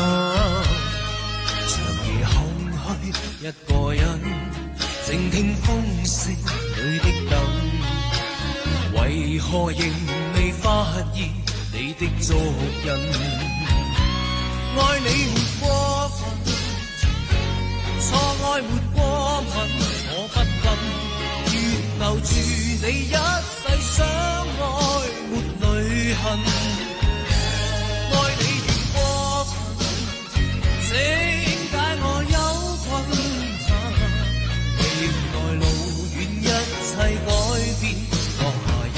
長夜空虛一個人，靜聽風聲裏的等。為何仍未發現你的足印？愛你沒過分，錯愛沒過敏，我不笨。願留住你一世相愛沒淚痕，愛你越過分，請解我憂困頓，未來路遠一切改變落下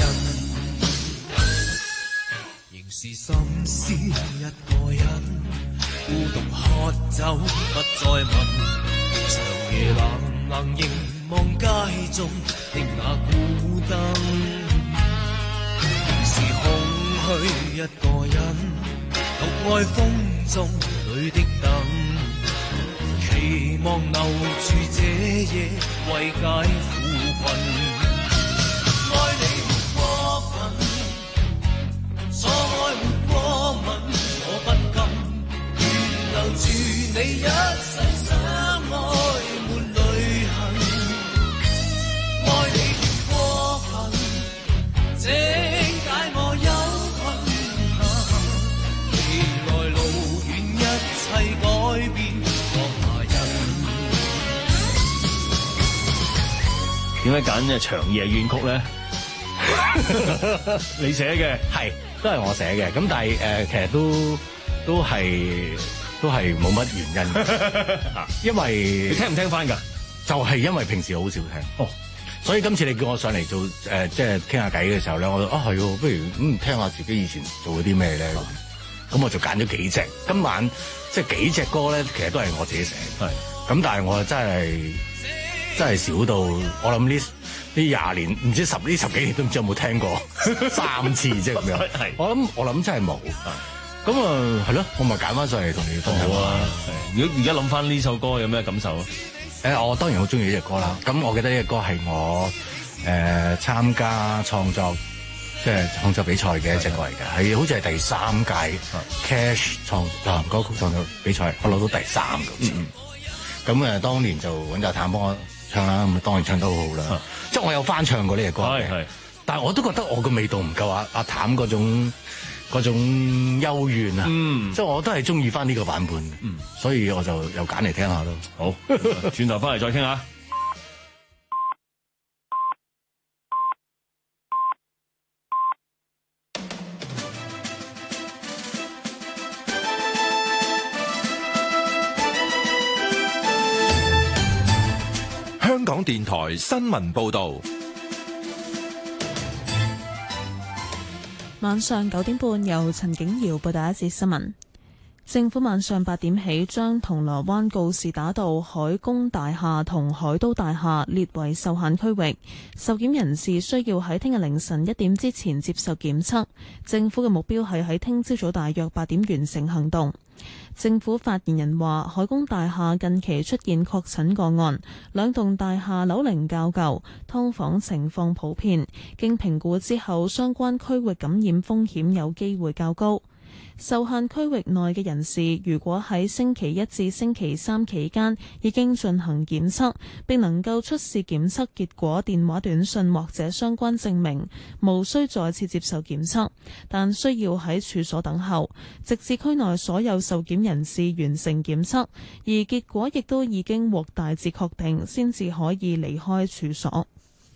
印，仍是深宵一個人，孤獨喝酒不再問，長夜冷冷凝望街中的那孤燈，仍是空虛一個人，獨愛風中裏的燈，期望留住這夜為解苦困。愛你沒過分，錯愛沒過敏，我一世相愛沒淚痕，愛你越過分，請解我憂困。未來路遠，一切改變，落下印。 點解揀嘅長夜怨曲咧？你寫嘅係都係我寫嘅，咁但係誒、呃、其實都都係都係冇乜原因嘅，因為你聽唔聽翻㗎？ 就係因為平時好少聽哦，所以今次你叫我上嚟做誒、呃、即係傾下偈嘅時候咧，我啊係喎，不如嗯聽下自己以前做咗啲咩咧，咁我就揀咗幾隻，今晚即係幾隻歌咧，其實都係我自己寫，係咁，但係我真係真係少到我諗呢。呢廿年唔知十呢十幾年都唔知有冇聽過三次啫咁樣，我諗我諗真係冇。咁啊係咯，我咪揀翻上嚟同你分享啊！ 如果而家諗翻呢首歌有咩感受啊？ 誒，我當然好中意呢隻歌啦。咁我記得呢隻歌係我誒參加創作即係創作比賽嘅一隻歌嚟嘅，係好似係第三屆 Cash 創作歌曲創作比賽，我攞到第三咁。咁誒，當年就揾隻譚幫我唱啦，咁當然唱得好好啦。即係我有翻唱過呢隻歌嘅，但係我都覺得我個味道唔夠阿阿譚嗰種嗰種幽怨啊，嗯、即係我都係中意翻呢個版本，嗯、所以我就又揀嚟聽下咯。 好，轉頭翻嚟再傾下。 香港電台新聞報道， 晚上九點半由陳景瑤報道一節新聞。政府晚上八點起將銅鑼灣告士打道海工大廈同海都大廈列為受限區域，受檢人士需要喺聽日凌晨一點之前接受檢測。政府嘅目標係喺聽朝早大約八點完成行動。政府發言人話，海工大廈近期出現確診個案，兩棟大廈樓齡較舊，劏房情況普遍，經評估之後，相關區域感染風險有機會較高。受限區域內嘅人士，如果喺星期一至星期三期間已經進行檢測，並能夠出示檢測結果、電話短訊或者相關證明，無需再次接受檢測，但需要喺處所等候，直至區內所有受檢人士完成檢測，而結果亦都已經獲大致確定，先至可以離開處所。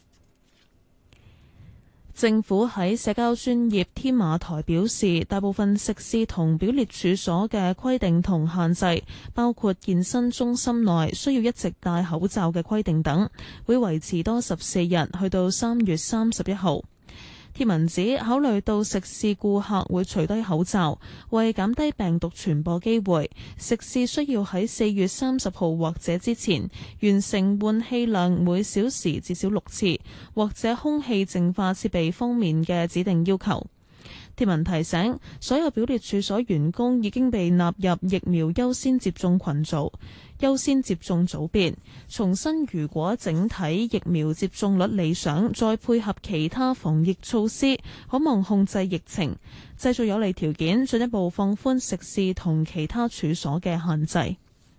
政府喺社交專頁添馬台表示，大部分食肆同表列處所嘅規定同限制，包括健身中心內需要一直戴口罩嘅規定等，會維持多十四日，去到三月三十一號。貼文指，考慮到食肆顧客會除低口罩，為減低病毒傳播機會，食肆需要喺四月三十號或者之前完成換氣量每小時至少六次，或者空氣淨化設備方面嘅指定要求。貼文提醒，所有表列處所員工已經被納入疫苗優先接種群組、優先接種組別。重申，如果整體疫苗接種率理想，再配合其他防疫措施，可望控制疫情，製造有利條件，進一步放寬食肆同其他處所嘅限制。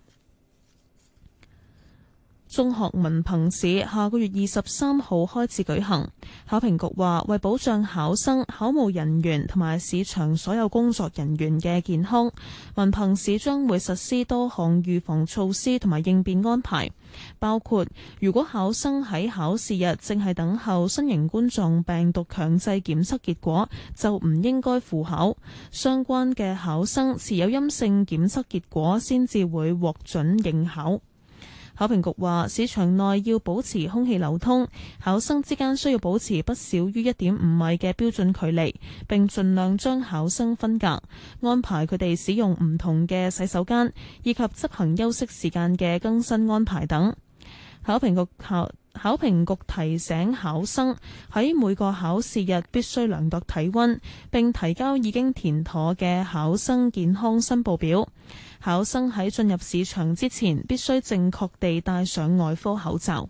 中學文憑試下個月二十三號開始舉行，考評局話為保障考生、考務人員同埋市場所有工作人員嘅健康，文憑試將會實施多項預防措施同埋應變安排，包括如果考生喺考試日正係等候新型冠狀病毒強制檢測結果，就唔應該赴考。相關嘅考生持有陰性檢測結果先至會獲准應考。考評局話，市場內要保持空氣流通，考生之間需要保持不少於一點五米嘅標準距離，並盡量將考生分隔，安排佢哋使用唔同嘅洗手間，以及執行休息時間嘅更新安排等。考評局考考評局提醒考生喺每個考試日必須量度體溫，並提交已經填妥嘅考生健康申報表。考生喺進入試場之前，必須正確地戴上外科口罩。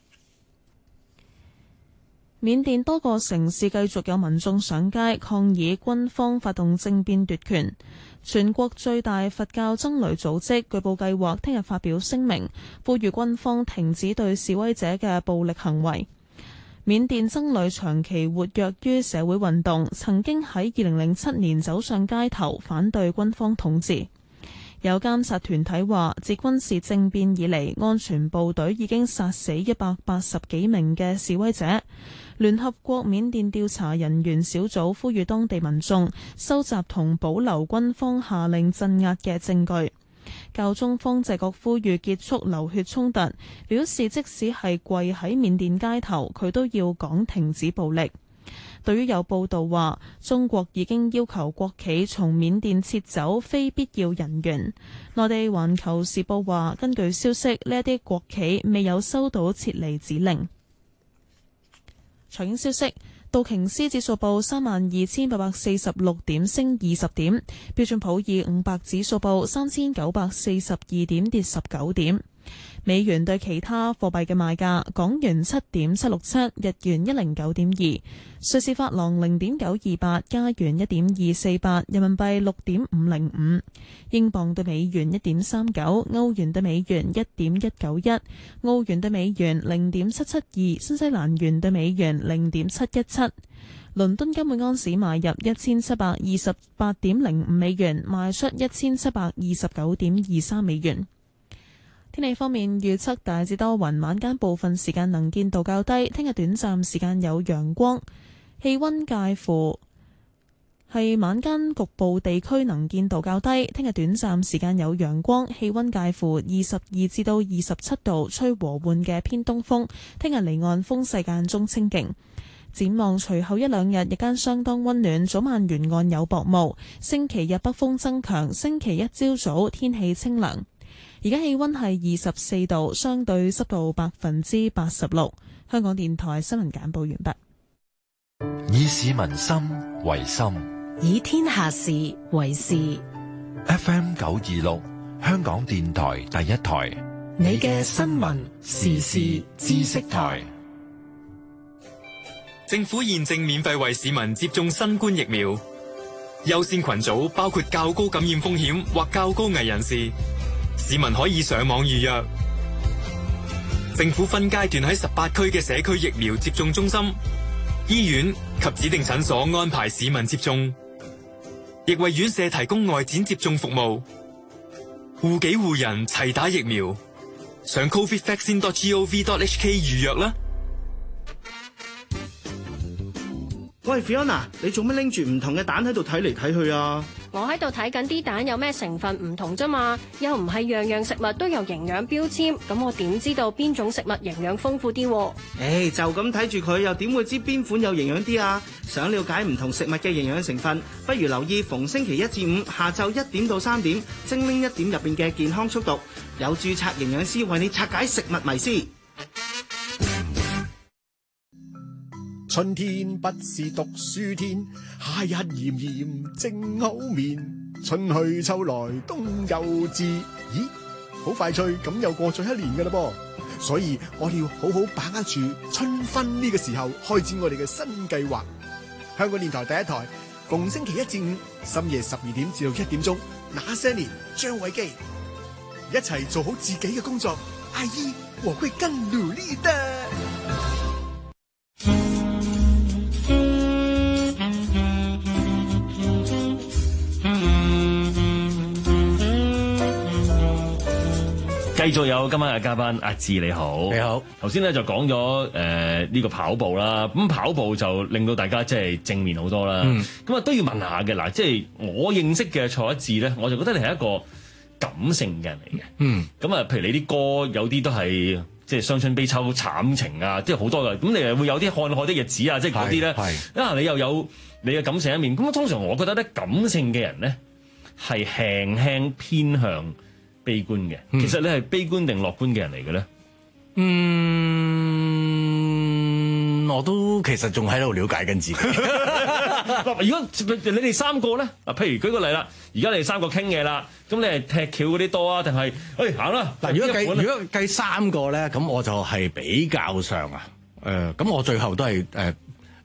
緬甸多個城市繼續有民眾上街抗議軍方發動政變奪權。 全國最大佛教僧侶組織據報計劃聽日發表聲明，呼籲軍方停止對示威者嘅暴力行為。緬甸僧侶長期活躍於社會運動，曾經喺二零零七年走上街頭反對軍方統治。有監察團體話，自軍事政變以嚟，安全部隊已經殺死一百八十幾名嘅示威者。聯合國緬甸調查人員小組呼籲當地民眾收集同保留軍方下令鎮壓嘅證據。教宗方濟各呼籲結束流血衝突，表示即使係跪喺緬甸街頭，佢都要講停止暴力。對於有報道話中國已經要求國企從緬甸撤走非必要人員，內地環球時報話，根據消息，呢一啲國企未有收到撤離指令。財經消息，道瓊斯指數報三萬二千八百四十六點，升二十點；標準普爾五百指數報三千九百四十二點，跌十九點。美元對其他貨幣嘅賣價：港元七點七六七，日元一零九點二，瑞士法郎零點九二八，加元一點二四八，人民幣六點五零五，英鎊對美元一點三九，歐元對美元一點一九一，澳元對美元零點七七二，新西蘭元對美元零點七一七。倫敦金每安士買入一千七百二十八點零五美元，賣出一千七百二十九點二三美元。天氣方面，預測大致多雲，晚間部分時間能見度較低。聽日短暫時間有陽光，氣溫介乎係晚間局部地區能見度較低。聽日短暫時間有陽光，氣溫介乎二十二至到二十七度，吹和緩嘅偏東風。聽日離岸風勢間中清勁。展望隨後一兩日日間相當溫暖，早晚沿岸有薄霧。星期日北風增強，星期一朝早天氣清涼。而家氣溫係二十四度，相對濕度百分之八十六。香港電台新聞簡報完畢。 以市民心為心， 以天下事為事。 F M 九二六，香港電台第一台， 你嘅新聞時事知識台。 政府現正免費為市民接種新冠疫苗，優先群組包括較高感染風險或較高危人士。市民可以上網預約。政府分階段喺十八區嘅社區疫苗接種中心、醫院及指定診所安排市民接種，亦為院舍提供外展接種服務。護己護人齊打疫苗，上 covid vaccine dot gov dot h k 預約啦。 喂 Fiona， 你做咩拎住唔同嘅蛋喺度睇嚟睇去啊？ 我喺度睇緊啲蛋有咩成分唔同啫嘛，又唔係樣樣食物都有營養標籤，咁我點知道邊種食物營養豐富啲？誒、 欸，就咁睇住佢，又點會知邊款有營養啲啊？想了解唔同食物嘅營養成分，不如留意逢星期一至五下晝一點到三點，精靈一點入邊嘅健康速讀，有註冊營養師為你拆解食物迷思。 春天不是讀書天，夏日炎炎正好眠。春去秋來冬又至，咦，好快脆咁又過咗一年噶啦噃。所以我哋要好好把握住春分呢個時候，開展我哋嘅新計劃。香港電台第一台，逢星期一至五深夜十二點至到一點鐘，那些年張偉基一齊做好自己嘅工作。阿姨，我會更努力的。 繼續有今晚嘅嘉賓阿志，你好， 你好。 頭先咧就講咗誒呢個跑步啦，咁跑步就令到大家即係正面好多啦。咁啊、嗯、都要問下嘅嗱，即係我認識嘅蔡一智咧，我就覺得你係一個感性嘅人嚟嘅。嗯，咁啊，譬如你啲歌有啲都係即係傷春悲秋、慘情啊，即係好多嘅。咁你又會有啲看海的日子啊，即係嗰啲咧。係啊，你又有你嘅感性一面。咁通常我覺得咧，感性嘅人咧係輕輕偏向悲觀嘅，其實你係悲觀定樂觀嘅人嚟嘅咧？ 嗯，我都其實仲喺度了解緊自己。 如果你哋三個咧，嗱，譬如舉個例啦，而家你哋三個傾嘢啦，咁你係踢橋嗰啲多啊，定係誒行啦？嗱， 如果計如果計三個咧，咁我就係比較上啊，誒、呃，咁我最後都係誒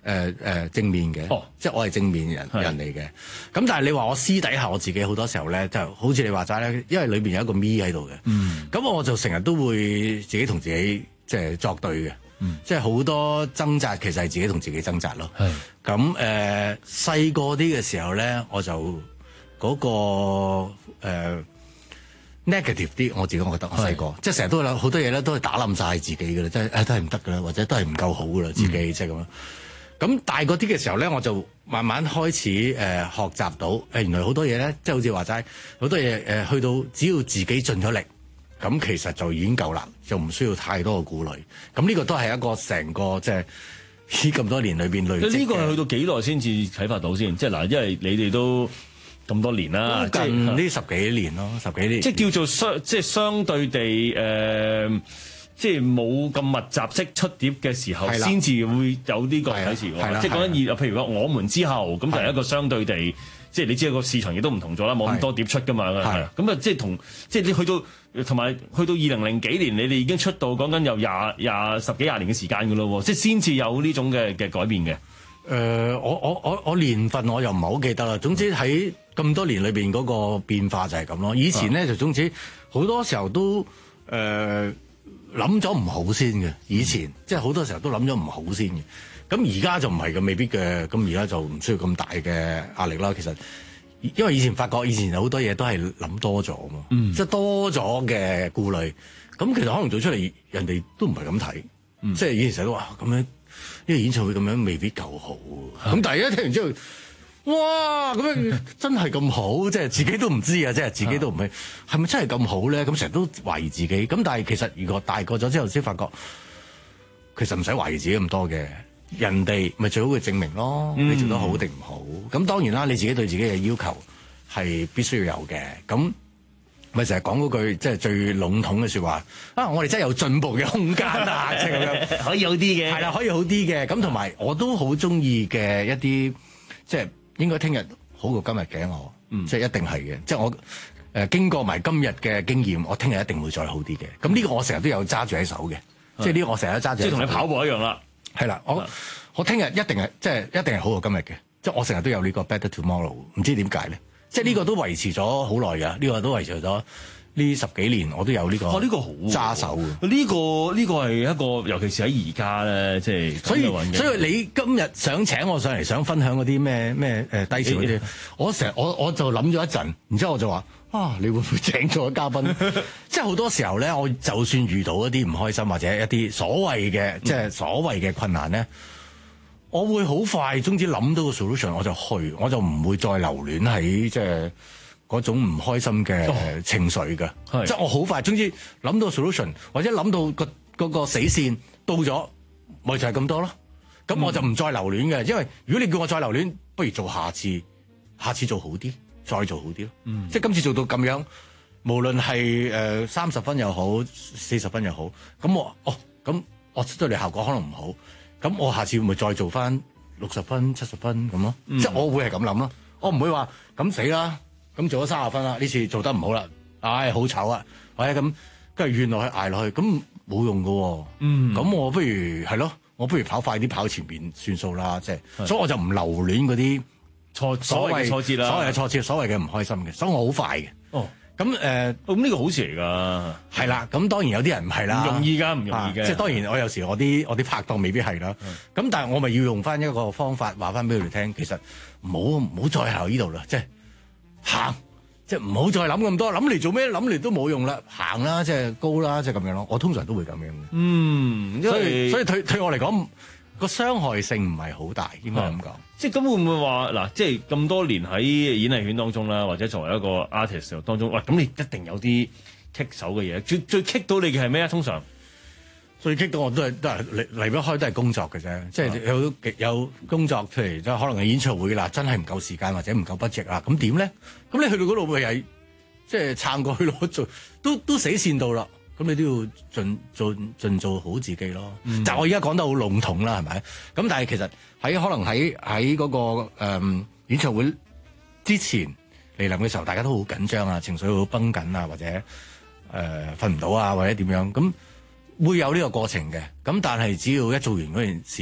誒誒正面嘅， 哦、 即係我係正面人人嚟嘅。咁但係你話我私底下我自己好多時候咧，就好似你話齋咧，因為裏邊有一個咪喺度嘅。 嗯， 咁我就成日都會自己同自己即係作對嘅。嗯，即係好多掙扎，其實係自己同自己掙扎咯。係咁誒，細個啲嘅時候咧，我就嗰、嗰個、呃、negative 啲，我自己我覺得我細個即係成日都有好多嘢咧，都係打冧晒自己㗎啦，即係誒都係唔得㗎啦，或者都係唔夠好㗎啦，自己、嗯、即係咁樣。咁大個啲嘅時候咧，我就慢慢開始誒、呃、學習到誒、呃、原來好多嘢咧，即係好似話齋好多嘢誒、呃，去到只要自己盡咗力，咁其實就已經夠啦，就唔需要太多嘅顧慮。咁呢個都係一個成個即係呢咁多年裏邊累積嘅。 呢個係去到幾耐先至啟發到先？即係嗱，因為你哋都咁多年啦， 近呢十幾年咯，十幾年。 即係叫做相，即係相對地誒。呃即係冇咁密集式出碟嘅時候，先至會有呢個啟示喎。即係講緊，譬如講我們之後，咁就係一個相對地，即係你知個市場亦都唔同咗啦，冇咁多碟出㗎嘛。咁啊，即係同即係你去到同埋去到二零零幾年，你哋已經出道講緊有廿廿十幾廿年嘅時間㗎咯喎，即係先至有呢種嘅嘅改變嘅。誒、 呃，我我我我年份我又唔係好記得啦。總之喺咁多年裏邊嗰個變化就係咁咯。以前咧就總之好多時候都誒。呃諗咗唔好先嘅，以前、嗯、即係好多時候都諗咗唔好先嘅。咁而家就唔係嘅，未必嘅。咁而家就唔需要咁大嘅壓力啦。其實，因為以前發覺以前有好多嘢都係諗多咗嘛，嗯、即係多咗嘅顧慮。咁其實可能做出嚟，人哋都唔係咁睇。嗯、即係以前成日都話咁樣，呢個演唱會咁樣未必夠好。咁、嗯、但係一聽完之後，哇！咁樣真係咁好，即係自己都唔知啊！即係自己都唔係，係咪真係咁好咧？咁成日都懷疑自己。咁但係其實如果大個咗之後，先發覺其實唔使懷疑自己咁多嘅。人哋咪最好嘅證明咯，你做得好定唔好。咁、嗯、當然啦，你自己對自己嘅要求係必須要有嘅。咁咪成日講嗰句即係最籠統嘅説話啊！我哋真係有進步嘅空間啊！即係咁樣可以好啲嘅， 係啦，可以好啲嘅。咁同埋我都好中意嘅一啲即係。應該聽日好過今日嘅我，嗯、即係一定係嘅。即係我誒、呃、經過埋今日嘅經驗，我聽日一定會再好啲嘅。咁呢個我成日都有揸住喺手嘅，嗯、即係呢個我成日都揸住。即係同你跑步一樣啦。係啦，我、嗯、我聽日一定係即係一定係好過今日嘅。即係我成日都有呢個 better tomorrow。唔知點解咧？即係呢個都維持咗好耐㗎。呢、呢個都維持咗呢十幾年，我都有呢、呢個。哦，呢、呢個好揸手嘅。呢、 呢個呢、呢個係一個，尤其是喺而家咧，即係所以所以你今日想請我上嚟，想分享嗰啲咩咩誒低潮嗰啲，我成日我我就諗咗一陣，然之後我就話啊，你會唔會請咗嘉賓？即係好多時候咧，我就算遇到一啲唔開心或者一啲所謂嘅即係所謂嘅困難咧，我會好快總之諗到個 solution， 我就去，我就唔會再留戀喺即係嗰種唔開心嘅情緒嘅，哦、即係我好快，總之諗到 solution 或者諗到個嗰個死線到咗，咪就係咁多咯。咁我就唔再留戀嘅，因為如果你叫我再留戀，不如做下次，下次做好啲，再做好啲咯。嗯、即係今次做到咁樣，無論係誒三十分又好，四十分又好，咁我哦咁我出到嚟效果可能唔好，咁我下次會唔會再做翻六十分、七十分咁咯？嗯、即係我會係咁諗咯，我唔會話咁死啦。咁做咗三十分啦，呢次做得唔好啦，唉，好醜啊！或者咁，跟住怨落去捱落去，咁冇用噶喎。嗯，咁我不如係咯，我不如跑快啲跑前邊算數啦，即係，的所以我就唔留戀嗰啲挫所謂挫折啦，所謂嘅挫折，所謂嘅唔開心嘅，所以我好快嘅。哦，咁誒，咁、呃、呢、 哦、個好事嚟㗎。係啦，咁當然有啲人唔係啦， 唔容易㗎，唔容易嘅。 即係當然，我有時我啲我啲拍檔未必係啦。咁、嗯、但係我咪要用翻一個方法話翻俾佢哋聽，其實唔好唔好再喺呢度啦，即係。行，即係唔好再諗咁多，諗嚟做咩？諗嚟都冇用啦，行啦，即係高啦，即係咁樣咯。我通常都會咁樣嘅。嗯，所以所以對對我嚟講，個傷害性唔係好大，應該咁講。 即係咁會唔會話嗱？即係咁多年喺演藝圈當中啦，或者作為一個 artist 當中，喂，咁你一定有啲棘手嘅嘢。最最棘到你嘅係咩啊？通常？ 最激到我都係都係離離不開都係工作嘅啫，即係有有工作，譬如即係可能係演唱會啦，真係唔夠時間或者唔夠 budget 啦，咁點咧？咁你去到嗰度會係即係撐過去攞做，都都死線到啦，咁你都要盡盡盡做好自己咯。嗯、就我而家講得好籠統啦，係咪？咁但係其實喺可能喺喺嗰個誒、嗯、演唱會之前嚟臨嘅時候，大家都好緊張啊，情緒好繃緊啊，或者誒瞓唔到啊，或者點樣咁。會有呢個過程嘅，咁但係只要一做完嗰件事，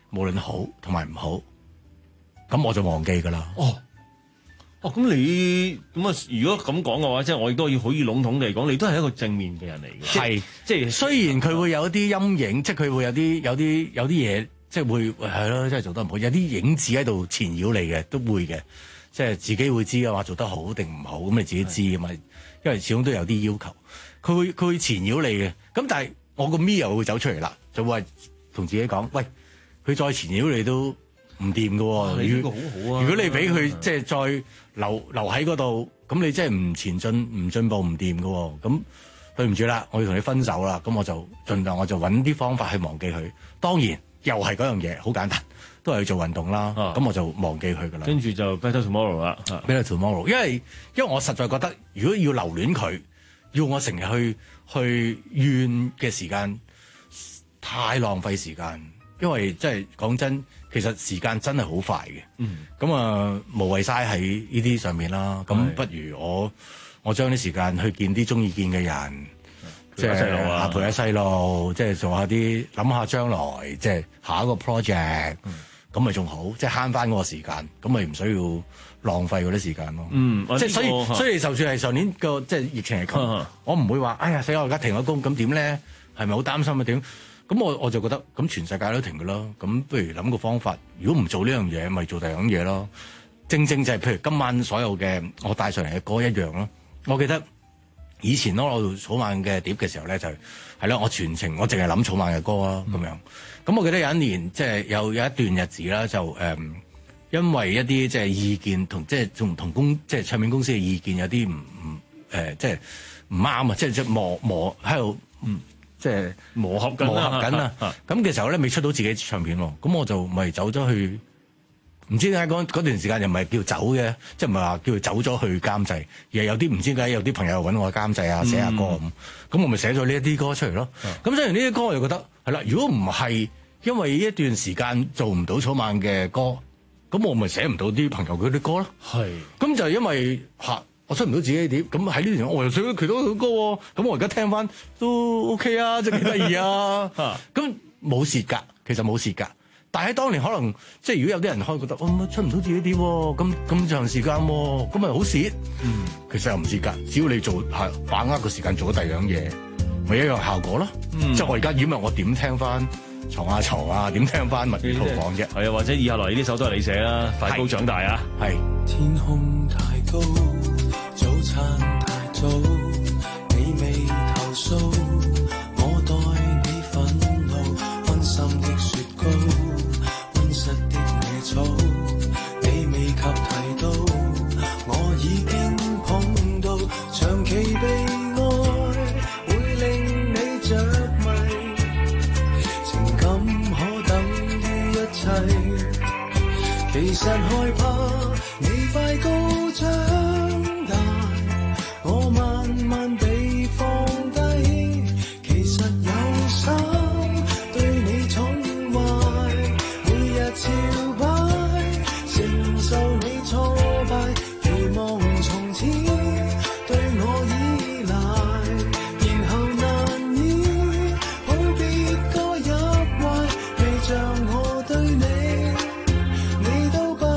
無論好同埋唔好，咁我就忘記㗎啦。 哦。哦，咁你咁啊？如果咁講嘅話，即係我亦都要可以籠統地講，你都係一個正面嘅人嚟嘅。 係， 即係雖然佢會有啲陰影，即係佢會有啲有啲有啲嘢，即係會係咯，即係做得唔好，有啲影子喺度纏繞你嘅，都會嘅。即係自己會知嘅話，做得好定唔好，咁你自己知嘅嘛。因為始終都有啲要求，佢會佢會纏繞你嘅。咁但係我個咪又會走出嚟啦，就會同自己講：喂，佢再纏繞你都唔掂㗎喎。 你呢個好好啊！ 如果你俾佢即係再留留喺嗰度，咁你真係唔前進、唔進步、唔掂㗎喎。咁對唔住啦，我要同你分手啦。咁我就盡量我就揾啲方法去忘記佢。當然又係嗰樣嘢，好簡單，都係去做運動啦。咁、啊、我就忘記佢㗎啦。 跟住就 better tomorrow 啦 ，better tomorrow。因為因為我實在覺得，如果要留戀佢，要我成日去去怨嘅時間，太浪費時間。因為真係講真，其實時間真係好快嘅。嗯。咁啊，無謂嘥喺呢啲上面啦。咁不如我我將啲時間去見啲中意見嘅人，即係細路啊， 陪下細路，即係做下啲諗下將來，即係下一個 project。咁咪仲好，即係慳翻嗰個時間，咁咪唔需要浪費嗰啲時間咯。嗯。即係所以，所以就算係上年個即係疫情係咁，我唔會話，哎呀死我而家停咗工，咁點咧？係咪好擔心啊？點？咁我我就覺得，咁全世界都停㗎啦。咁不如諗個方法，如果唔做呢樣嘢，咪做第二樣嘢咯。正正就係譬如今晚所有嘅我帶上嚟嘅歌一樣咯。我記得以前攞到草蜢嘅碟嘅時候咧，就係係啦，我全程我淨係諗草蜢嘅歌啊咁樣。咁我記得有一年即係有有一段日子啦，就誒、嗯、因為一啲即係意見同即係同同公即係唱片公司嘅意見有啲唔唔誒即係唔啱啊！即係即係磨磨喺度嗯。即係磨合緊磨合緊啦，咁嘅時候咧未出到自己唱片喎，咁我就咪走咗去，唔知點解嗰段時間又唔係叫走嘅，即係唔係話叫佢走咗去監製，而係有啲唔知點解有啲朋友揾我監製啊，寫下歌咁，咁、嗯、我咪寫咗呢一啲歌出嚟咯。咁寫完呢啲歌我就覺得係啦，如果唔係因為呢一段時間做唔到草蜢嘅歌，咁我咪寫唔到啲朋友嗰啲歌咯。係，咁就係因為嚇。我出唔到自己嘅碟，咁喺呢段我又寫咗其他嘅歌喎，咁我而家聽翻都 OK 啊，真係幾得意啊！咁冇蝕㗎，其實冇蝕㗎。但係喺當年可能即係如果有啲人可以覺得，哦出唔到自己碟喎，咁咁長時間喎，咁咪好蝕。嗯，其實又唔蝕㗎，只要你做係把握個時間做咗第二樣嘢，咪一樣效果咯。嗯、即係我而家如果唔係我點聽翻床啊床啊，點聽翻蜜月圖講啫？ 係啊，或者以下來呢啲首都係你寫啦，快高長大啊！係天空太高。早餐太早，你未投訴，我待你憤怒，溫馨的雪糕，溫室的野草，你未及提到，我已經碰到，長期被愛會令你着迷，情感可等於一切，其實害怕你快高長。我慢慢被放低，其實有心對你寵壞，每日朝拜，承受你挫敗，期望從此對我依賴，然後難以好別個入懷，未像我對你，你都不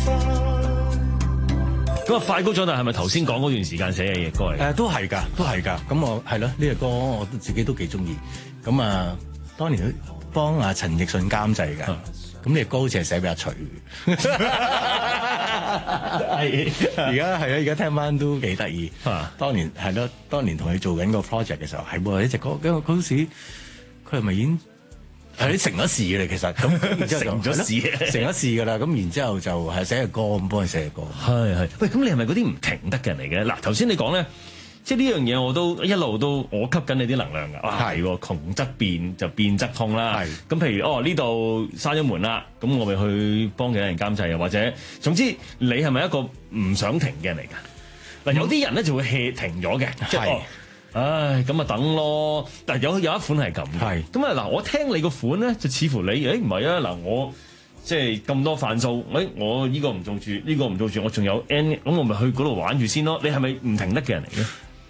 放。 咁啊，快高長大係咪頭先講嗰段時間寫嘅嘢歌嚟？ 誒、呃，都係㗎，都係㗎。咁我係咯，呢、這個歌我都自己都幾中意。咁啊，當年幫阿陳奕迅監製㗎。咁呢個歌好似係寫俾阿徐。係，而家係啊，而家聽翻都幾得意。當年係咯，當年同佢做緊個 project 嘅時候，係喎呢隻歌，因為嗰時佢係咪已經係你成咗事嘅啦？其實咁，然之後就成咗事，成咗事㗎啦。咁然之後就係寫隻歌咁幫佢寫隻歌。 係係。喂，咁你係咪嗰啲唔停得嘅人嚟嘅？嗱，頭先你講咧。即係呢樣嘢我都一路都我吸緊你啲能量㗎，係喎，窮則變就變則通啦。咁譬如哦呢度閂咗門啦，咁我咪去幫其他人監製啊，或者總之你係咪一個唔想停嘅人嚟㗎？嗱、嗯、有啲人咧就會 hea 停咗嘅，即係哦，唉咁啊等咯。但係有有一款係咁嘅，咁啊嗱，我聽你個款咧就似乎你誒唔係啊嗱，我即係咁多範數，誒我呢個唔做住，呢、呢個唔做住，我仲有 N， 咁我咪去嗰度玩住先咯。你係咪唔停得嘅人嚟嘅？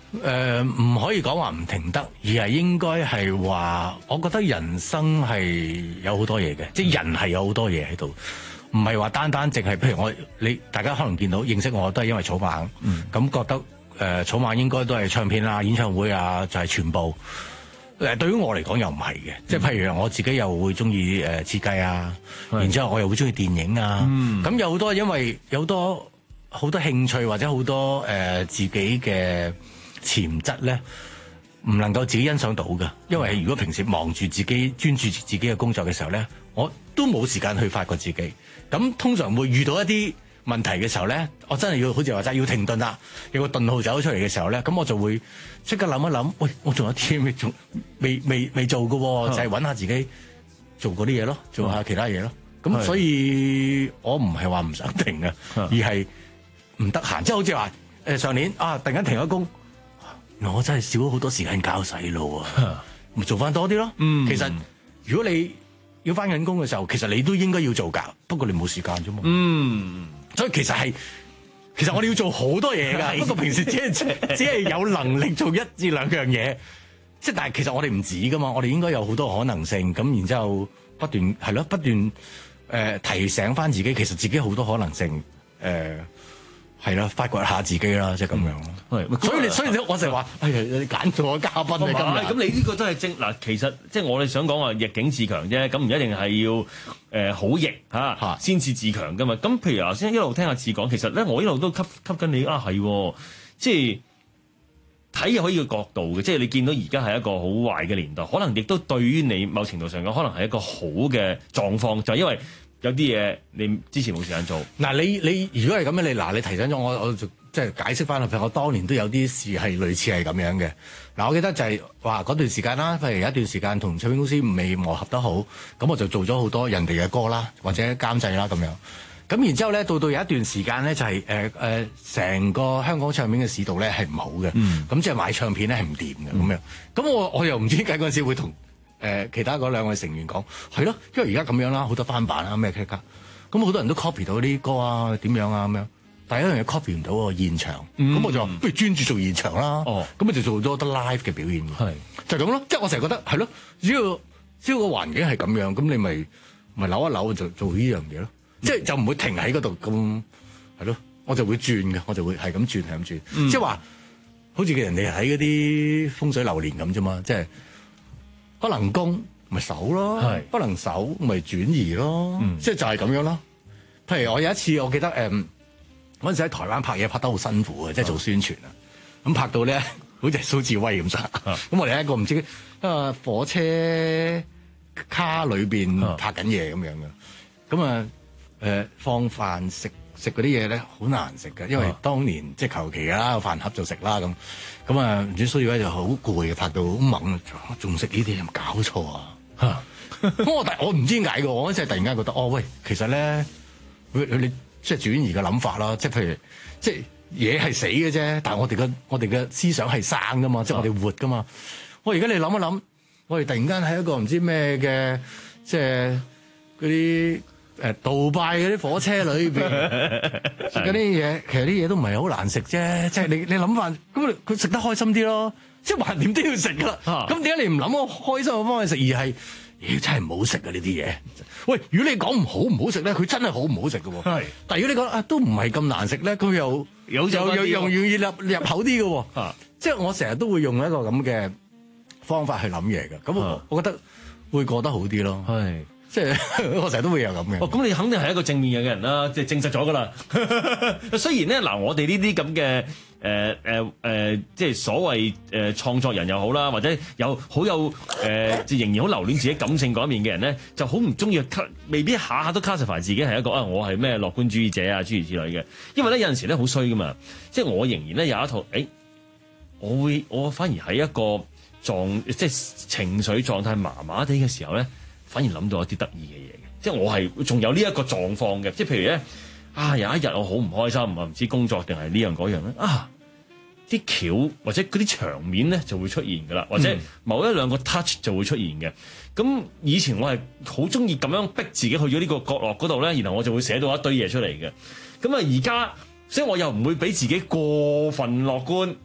誒、呃、唔可以講話唔停得，而係應該係話，我覺得人生係有好多嘢嘅，嗯、即係人係有好多嘢喺度，唔係話單單淨係譬如我你大家可能見到認識我都係因為草蜢，咁、嗯、覺得誒、呃、草蜢應該都係唱片啊、演唱會啊就係、是、全部。誒對於我嚟講又唔係嘅，即係譬如我自己又會中意誒設計啊，嗯、然之後我又會中意電影啊，咁、嗯、有好多因為有好多好多興趣或者好多誒、呃、自己嘅潛質咧，唔能夠自己欣賞到嘅，因為如果平時忙住自己專注自己嘅工作嘅時候咧，我都冇時間去發掘自己。咁通常會遇到一啲問題嘅時候咧，我真係要好似話齋要停頓啦，有個頓號走出嚟嘅時候咧，咁我就會即刻諗一諗，喂，我仲有啲咩仲未未未做嘅，嗯、就係揾下自己做嗰啲嘢咯，做下其他嘢咯。咁、嗯、所以我唔係話唔想停嘅，嗯、而係唔得閒，即係好似話誒上年啊，突然間停咗工。我真係少咗好多時間教細路啊，咪做翻多啲咯。嗯、其實如果你要翻緊工嘅時候，其實你都應該要做㗎，不過你冇時間啫嘛。嗯，所以其實係其實我哋要做好多嘢㗎，不過平時只係只係有能力做一至兩樣嘢，即係但係其實我哋唔止㗎嘛，我哋應該有好多可能性，咁然之後不斷係咯，不斷誒、呃、提醒翻自己，其實自己好多可能性誒。呃係啦，發掘下自己啦，即係咁樣咯。係，所以你所以我就話，哎呀，你揀咗我嘉賓咧，咁咁你呢個都係正嗱。其實即係我哋想講話逆境自強啫，咁唔一定係要誒、呃、好逆嚇先至自強噶嘛。咁譬如頭先一路聽阿志講，其實咧我一路都吸吸緊你啊，係即係睇嘢可以個角度嘅，即係你見到而家係一個好壞嘅年代，可能亦都對於你某程度上講，可能係一個好嘅狀況，就係、因為。有啲嘢你之前冇時間做。嗱，你你如果係咁樣，你嗱你提醒咗我，我就即係解釋翻啦。譬如我當年都有啲事係類似係咁樣嘅。嗱，我記得就係話嗰段時間啦，譬如有一段時間同唱片公司未磨合得好，咁我就做咗好多人哋嘅歌啦，或者監製啦咁樣。咁然之後咧，到到有一段時間咧，就係誒誒成個香港唱片嘅市道咧係唔好嘅。咁、嗯、即係買唱片咧係唔掂嘅咁樣。咁我我又唔知點解嗰陣時會同。誒、呃、其他嗰兩位成員講係咯，因為而家咁樣啦，好多翻版啊咩卡卡，咁好多人都 copy 到啲歌啊點樣啊咁樣，但係一樣嘢 copy 唔到喎現場，咁、嗯、我就話不如專注做現場啦，咁咪就做咗得 live 嘅表現，係就咁咯，即係我成日覺得係咯，只要只要個環境係咁樣，咁你咪咪扭一扭就做呢樣嘢咯，嗯、即係就唔會停喺嗰度咁係咯，我就會轉嘅，我就會係咁轉係咁轉，嗯、即係話好似人哋喺嗰啲風水流年咁啫嘛，即係。不能攻咪守咯，是不能守咪轉移咯，嗯、即係就係咁樣咯。譬如我有一次，我記得誒嗰陣時喺台灣拍嘢拍得好辛苦嘅，即係做宣傳啊。咁拍到咧，好似係蘇志威咁上下。咁我哋喺一個唔知啊火車卡裏邊拍緊嘢咁樣嘅。咁啊誒放飯食食嗰啲嘢咧，好難食嘅，因為當年即係求其啦，飯盒就食啦咁。咁啊，唔知蘇志威就好攰嘅，拍到好猛，仲食呢啲有冇搞錯啊？咁我但我唔知點解嘅，我嗰陣突然間覺得，哦喂，其實咧，佢佢你即係轉移嘅諗法啦，即係譬如即係嘢係死嘅啫，但係我哋嘅我哋嘅思想係生噶嘛，即係我哋活噶嘛。我而家你諗一諗，我哋突然間喺一個唔知咩嘅，即係嗰啲。誒，杜拜嗰啲火車裏邊嗰啲嘢，其實啲嘢都唔係好難食啫。即係你你諗翻，咁佢食得開心啲咯。即係橫掂都要食噶啦。咁點解你唔諗個開心嘅方法食，而係，妖真係唔好食啊呢啲嘢。喂，如果你講唔好唔好食咧，佢真係好唔好食噶。係。但係如果你講啊都唔係咁難食咧，佢又有又又又願意入入口啲噶。啊。即係我成日都會用一個咁嘅方法去諗嘢嘅。咁我我覺得會過得好啲咯。係。即係我成日都會有咁嘅。哦，咁你肯定係一個正面嘅人啦，即係證實咗噶啦。雖然咧，嗱，我哋呢啲咁嘅誒誒誒，即係所謂誒、呃、創作人又好啦，或者有好有誒，呃、仍然好留戀自己感性嗰一面嘅人咧，就好唔中意，未必下下都 classify 自己係一個啊，我係咩樂觀主義者啊，諸如此類嘅。因為咧有陣時咧好衰噶嘛，即係我仍然咧有一套，誒、欸，我會我反而喺一個狀即係情緒狀態麻麻地嘅時候咧。反而諗到一啲得意嘅嘢嘅，即係我係仲有呢一個狀況嘅，即係譬如咧，啊有一日我好唔開心，啊唔知工作定係呢樣嗰樣咧，啊啲橋或者嗰啲場面咧就會出現噶啦，或者某一兩個 touch 就會出現嘅。咁以前我係好中意咁樣逼自己去咗呢個角落嗰度咧，然後我就會寫到一堆嘢出嚟嘅。咁啊而家，所以我又唔會俾自己過分樂觀，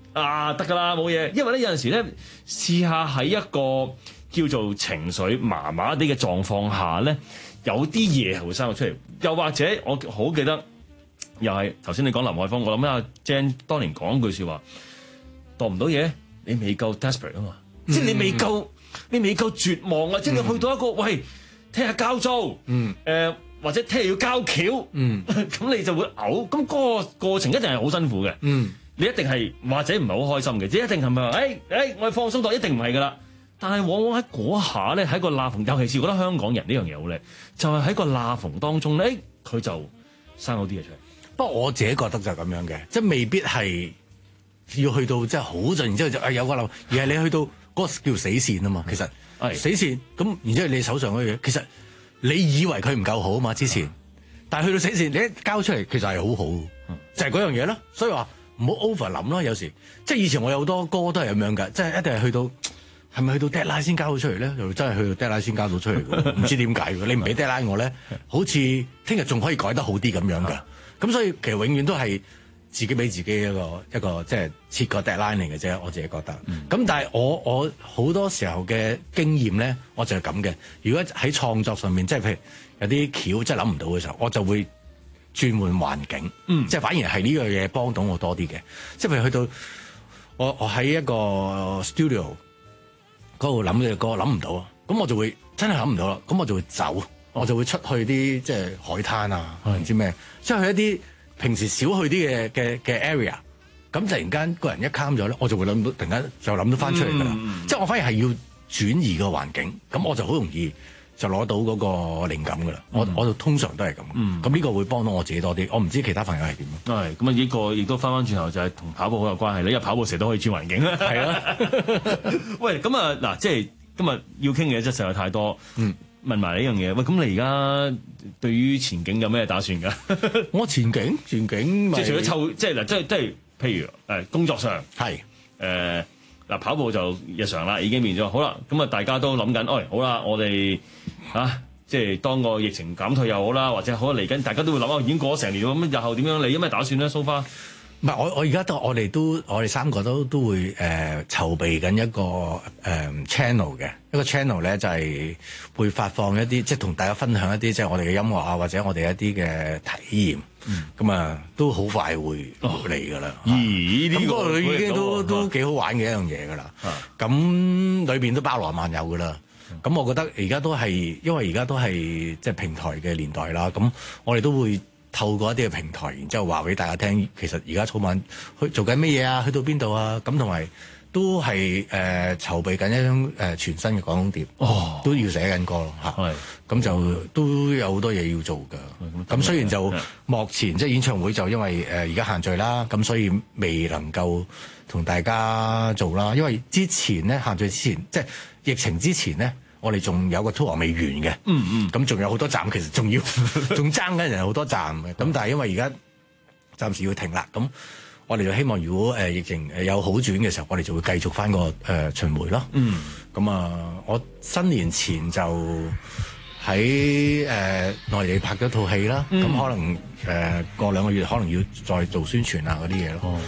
啊得㗎啦冇嘢，因為咧有陣時咧試下喺一個叫做情緒麻麻啲嘅狀況下咧，有啲嘢係會生到出嚟。又或者我好記得，又係頭先你講林海峰，我諗阿 Jan 當年講句説話，度唔到嘢，你未夠 desperate 啊嘛，嗯、即係你未夠，你未夠絕望啊！嗯、即係你去到一個喂，聽日交租，嗯，誒、呃、或者聽日要交橋，嗯，咁你就會嘔，咁嗰個過程一定係好辛苦嘅，嗯，你一定係或者唔係好開心嘅，即係一定係咪話，誒、哎、誒，我放鬆到一定唔係㗎啦。但係往往喺嗰下咧，喺個罅縫，尤其是覺得香港人呢樣嘢好叻，就係、是、喺個罅縫當中咧，佢就生咗啲嘢出嚟。 不過我自己覺得就係咁樣嘅，即係未必係要去到即係好盡，然之後就誒有個漏，而係你去到嗰個叫死線啊嘛。其實係死線咁，然之後你手上嗰樣嘢，其實你以為佢唔夠好啊嘛之前，嗯、但係去到死線，你一交出嚟，其實係好好，嗯、就係嗰樣嘢咯。所以話唔好 over 諗咯。有時即係以前我有好多歌都係咁樣㗎，即係一定係去到。係咪去到 deadline 先交到出嚟咧？又真係去到 deadline 先交到出嚟嘅，唔知點解嘅。你唔俾 deadline 我咧，好似聽日仲可以改得好啲咁樣嘅。咁所以其實永遠都係自己俾自己一個一個即係設個 deadline 嚟嘅啫。我自己覺得。咁、嗯、但係我我好多時候嘅經驗咧，我就係咁嘅。如果喺創作上面，即係譬如有啲橋真係諗唔到嘅時候，我就會轉換環境。嗯、即係反而係呢樣嘢幫到我多啲嘅。即係譬如去到我我喺一個 studio。嗰度諗嘅歌諗唔到啊，咁我就會真係諗唔到啦，咁我就會走，哦、我就會出去啲即係海灘啊，唔是知咩，即係去一啲平時少去啲嘅嘅嘅 area，咁突然間個人一 calm 咗咧，我就會諗到，突然間就諗到翻出嚟㗎啦，嗯、即係我反而係要轉移個環境，咁我就好容易就攞到嗰個靈感㗎啦，嗯、我我就通常都係咁，咁呢、嗯、個會幫到我自己多啲，我唔知其他朋友係點啊？ 係咁啊！呢個亦都翻翻轉頭就係同跑步好有關係，你因為跑步成日都可以轉環境啦。係啊，喂，咁啊嗱，即係今日要傾嘅嘢真係實在太多。嗯，問埋呢樣嘢，喂，咁你而家對於前景有咩打算㗎？ 我前景前景、就是、 即係除咗湊，即係嗱，即係即係譬如誒工作上係誒嗱跑步就日常啦，已經變咗好啦。咁啊，大家都諗緊，哎，好啦，我哋啊。即係當個疫情減退又好啦，或者好嚟緊，大家都會諗啊，已經過咗成年喎，咁日後點樣？你有咩打算咧？蘇花， 唔係我我而家都我哋都我哋三個都都會誒、呃、籌備緊一個誒、呃、channel 嘅一個 channel 咧，就係、是、會發放一啲即係同大家分享一啲即係我哋嘅音樂啊，或者我哋一啲嘅體驗。咁啊、嗯，都好快會嚟㗎啦。咦？呢個已經都都幾好玩嘅一樣嘢㗎啦。咁裏邊都包羅萬有㗎啦。咁我覺得而家都係，因為而家都係即係平台嘅年代啦。咁我哋都會透過一啲嘅平台，然之後話俾大家聽，其實而家草蜢去做緊乜嘢啊？去到邊度啊？咁同埋都係誒、呃、籌備緊一張誒、呃、全新嘅廣東碟，哦、都要寫緊歌咯嚇。係咁是就都有好多嘢要做㗎。咁雖然就目前即係演唱會就因為誒而家限聚啦，咁所以未能夠同大家做啦。因為之前咧限聚之前，即係疫情之前咧。我哋仲有個 tour 未完嘅，嗯嗯，咁仲有好多站，其實仲要仲爭緊人好多站嘅，咁但係因為而家暫時要停啦，咁我哋就希望如果誒、呃、疫情誒有好轉嘅時候，我哋就會繼續翻個誒、呃、巡迴咯，嗯，咁啊，我新年前就喺誒、呃、內地拍咗套戲啦，咁、嗯、可能誒、呃、過兩個月可能要再做宣傳啊嗰啲嘢咯。哦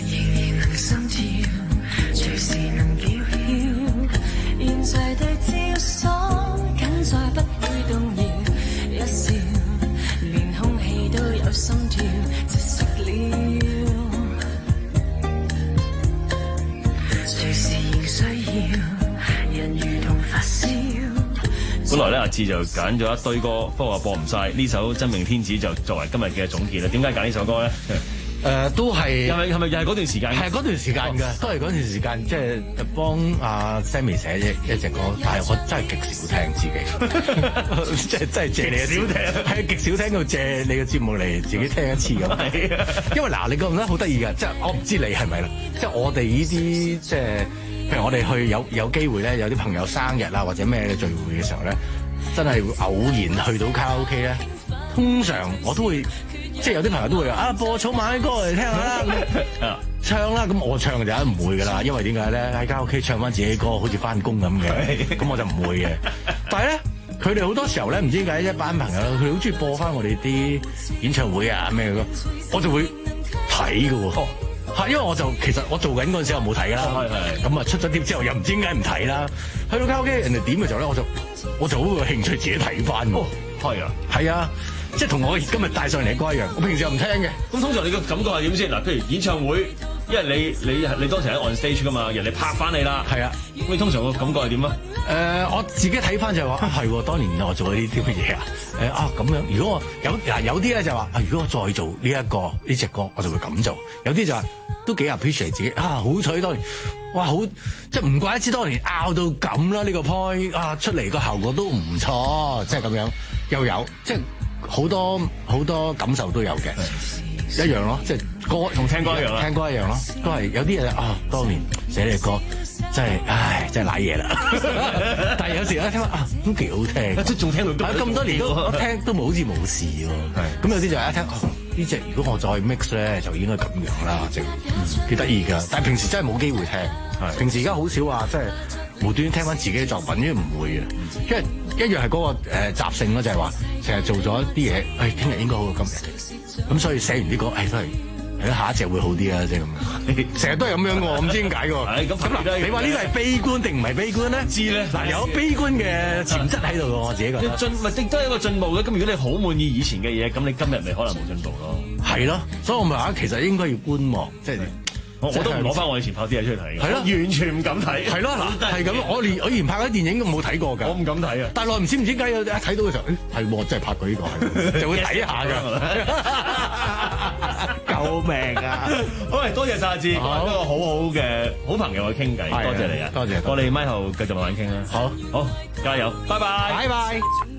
現在對照所緊再不會動搖，一笑連空氣都有心跳，窒息了。隨時仍需要人如同發燒。本來咧阿志就揀咗一堆歌，不過話播唔晒呢首《真命天子》就作為今日嘅總結啦。點解揀呢首歌咧？誒、呃、都係，係咪係咪又係嗰段時間？係嗰段時間㗎，哦、都係嗰段時間，即係幫阿 Sammy 寫一一隻歌，但係我真係極少聽自己，即係真係借你嘅少聽，係極少聽到借你嘅節目嚟自己聽一次咁。係因為嗱，你覺唔覺得好得意㗎？即係我唔知你係咪啦，即係我哋呢啲即係，譬如我哋去有有機會咧，有啲朋友生日啊或者咩嘅聚會嘅時候咧，真係偶然去到卡拉 OK 咧，通常我都會。即係有啲朋友都會話啊，播草蜢嘅歌嚟聽下啦，唱啦，咁我唱就唔會㗎啦，因為點解咧？喺間屋企唱翻自己歌，好似翻工咁嘅，咁我就唔會嘅。但係咧，佢哋好多時候咧，唔知點解一班朋友，佢哋好中意播翻我哋啲演唱會啊咩嘅歌，我就會睇㗎喎。 嚇，因為我就其實我做緊嗰陣時我冇睇啦，咁啊出咗碟之後又唔知點解唔睇啦，去到卡拉 OK 人哋點嘅時候咧，我就我就好有興趣自己睇翻喎。 係啊， 係啊，即係同我今日帶上嚟嘅歌一樣，我平時又唔聽嘅。 咁通常你個感覺係點先？嗱，譬如演唱會，因為你你你當時喺 on stage 噶嘛，人哋拍翻你啦。 係啊， 咁你通常個感覺係點啊？ 誒、呃，我自己睇翻就係話啊，係喎，當年我做呢啲咁嘅嘢啊。誒啊，咁樣，如果我有嗱有啲咧就話啊，如果我再做呢、這、一個呢隻歌，我就會咁做。有啲就話都幾 appreciate 自己啊，好彩當年，哇，好即係唔怪得之當年拗到咁啦，呢、這個 point 啊出嚟個效果都唔錯，即係咁樣又有即係好多好多感受都有嘅。一樣咯，即係歌同聽歌一樣啦， 聽歌一樣咯，都係有啲嘢啊，當年寫呢隻歌真係，唉，真係賴嘢啦。但係有時咧聽啊，都幾好聽， 即係仲聽到咁多年都我聽都冇好似冇事喎。咁有啲就一聽呢隻，如果我再 mix 咧，就應該咁樣啦，即係幾得意㗎。但係平時真係冇機會聽，平時而家好少話即係無端聽翻自己嘅作品，因為唔會嘅，因為一樣係嗰個誒習性咯，就係話成日做咗啲嘢，誒聽日應該好過今日。咁所以寫完啲歌，誒、哎、都係，係下一隻會好啲啊！即係咁樣，成日都係咁樣嘅喎，唔知點解嘅喎。咁嗱，你話呢個係悲觀定唔係悲觀咧？ 知咧， 嗱有悲觀嘅潛質喺度嘅，我自己覺得。 進咪亦都係一個進步嘅。咁如果你好滿意以前嘅嘢，咁你今日咪可能冇進步咯。 係咯，所以我咪話其實應該要觀望，即係。 我我都唔攞翻我以前拍啲嘢出嚟睇嘅， 係咯， 完全唔敢睇。 係咯，嗱，係咁，我連我以前拍嗰啲電影都冇睇過㗎。 我唔敢睇啊！ 但係耐唔知唔知點解有一睇到嘅時候，誒係喎，真係拍過呢個，就會睇下㗎。救命啊！ 好，多謝晒阿志，一個好好嘅好朋友去傾偈，多謝你啊！ 多謝， 我哋咪後繼續慢慢傾啦。 好， 好，加油，拜拜， 拜拜。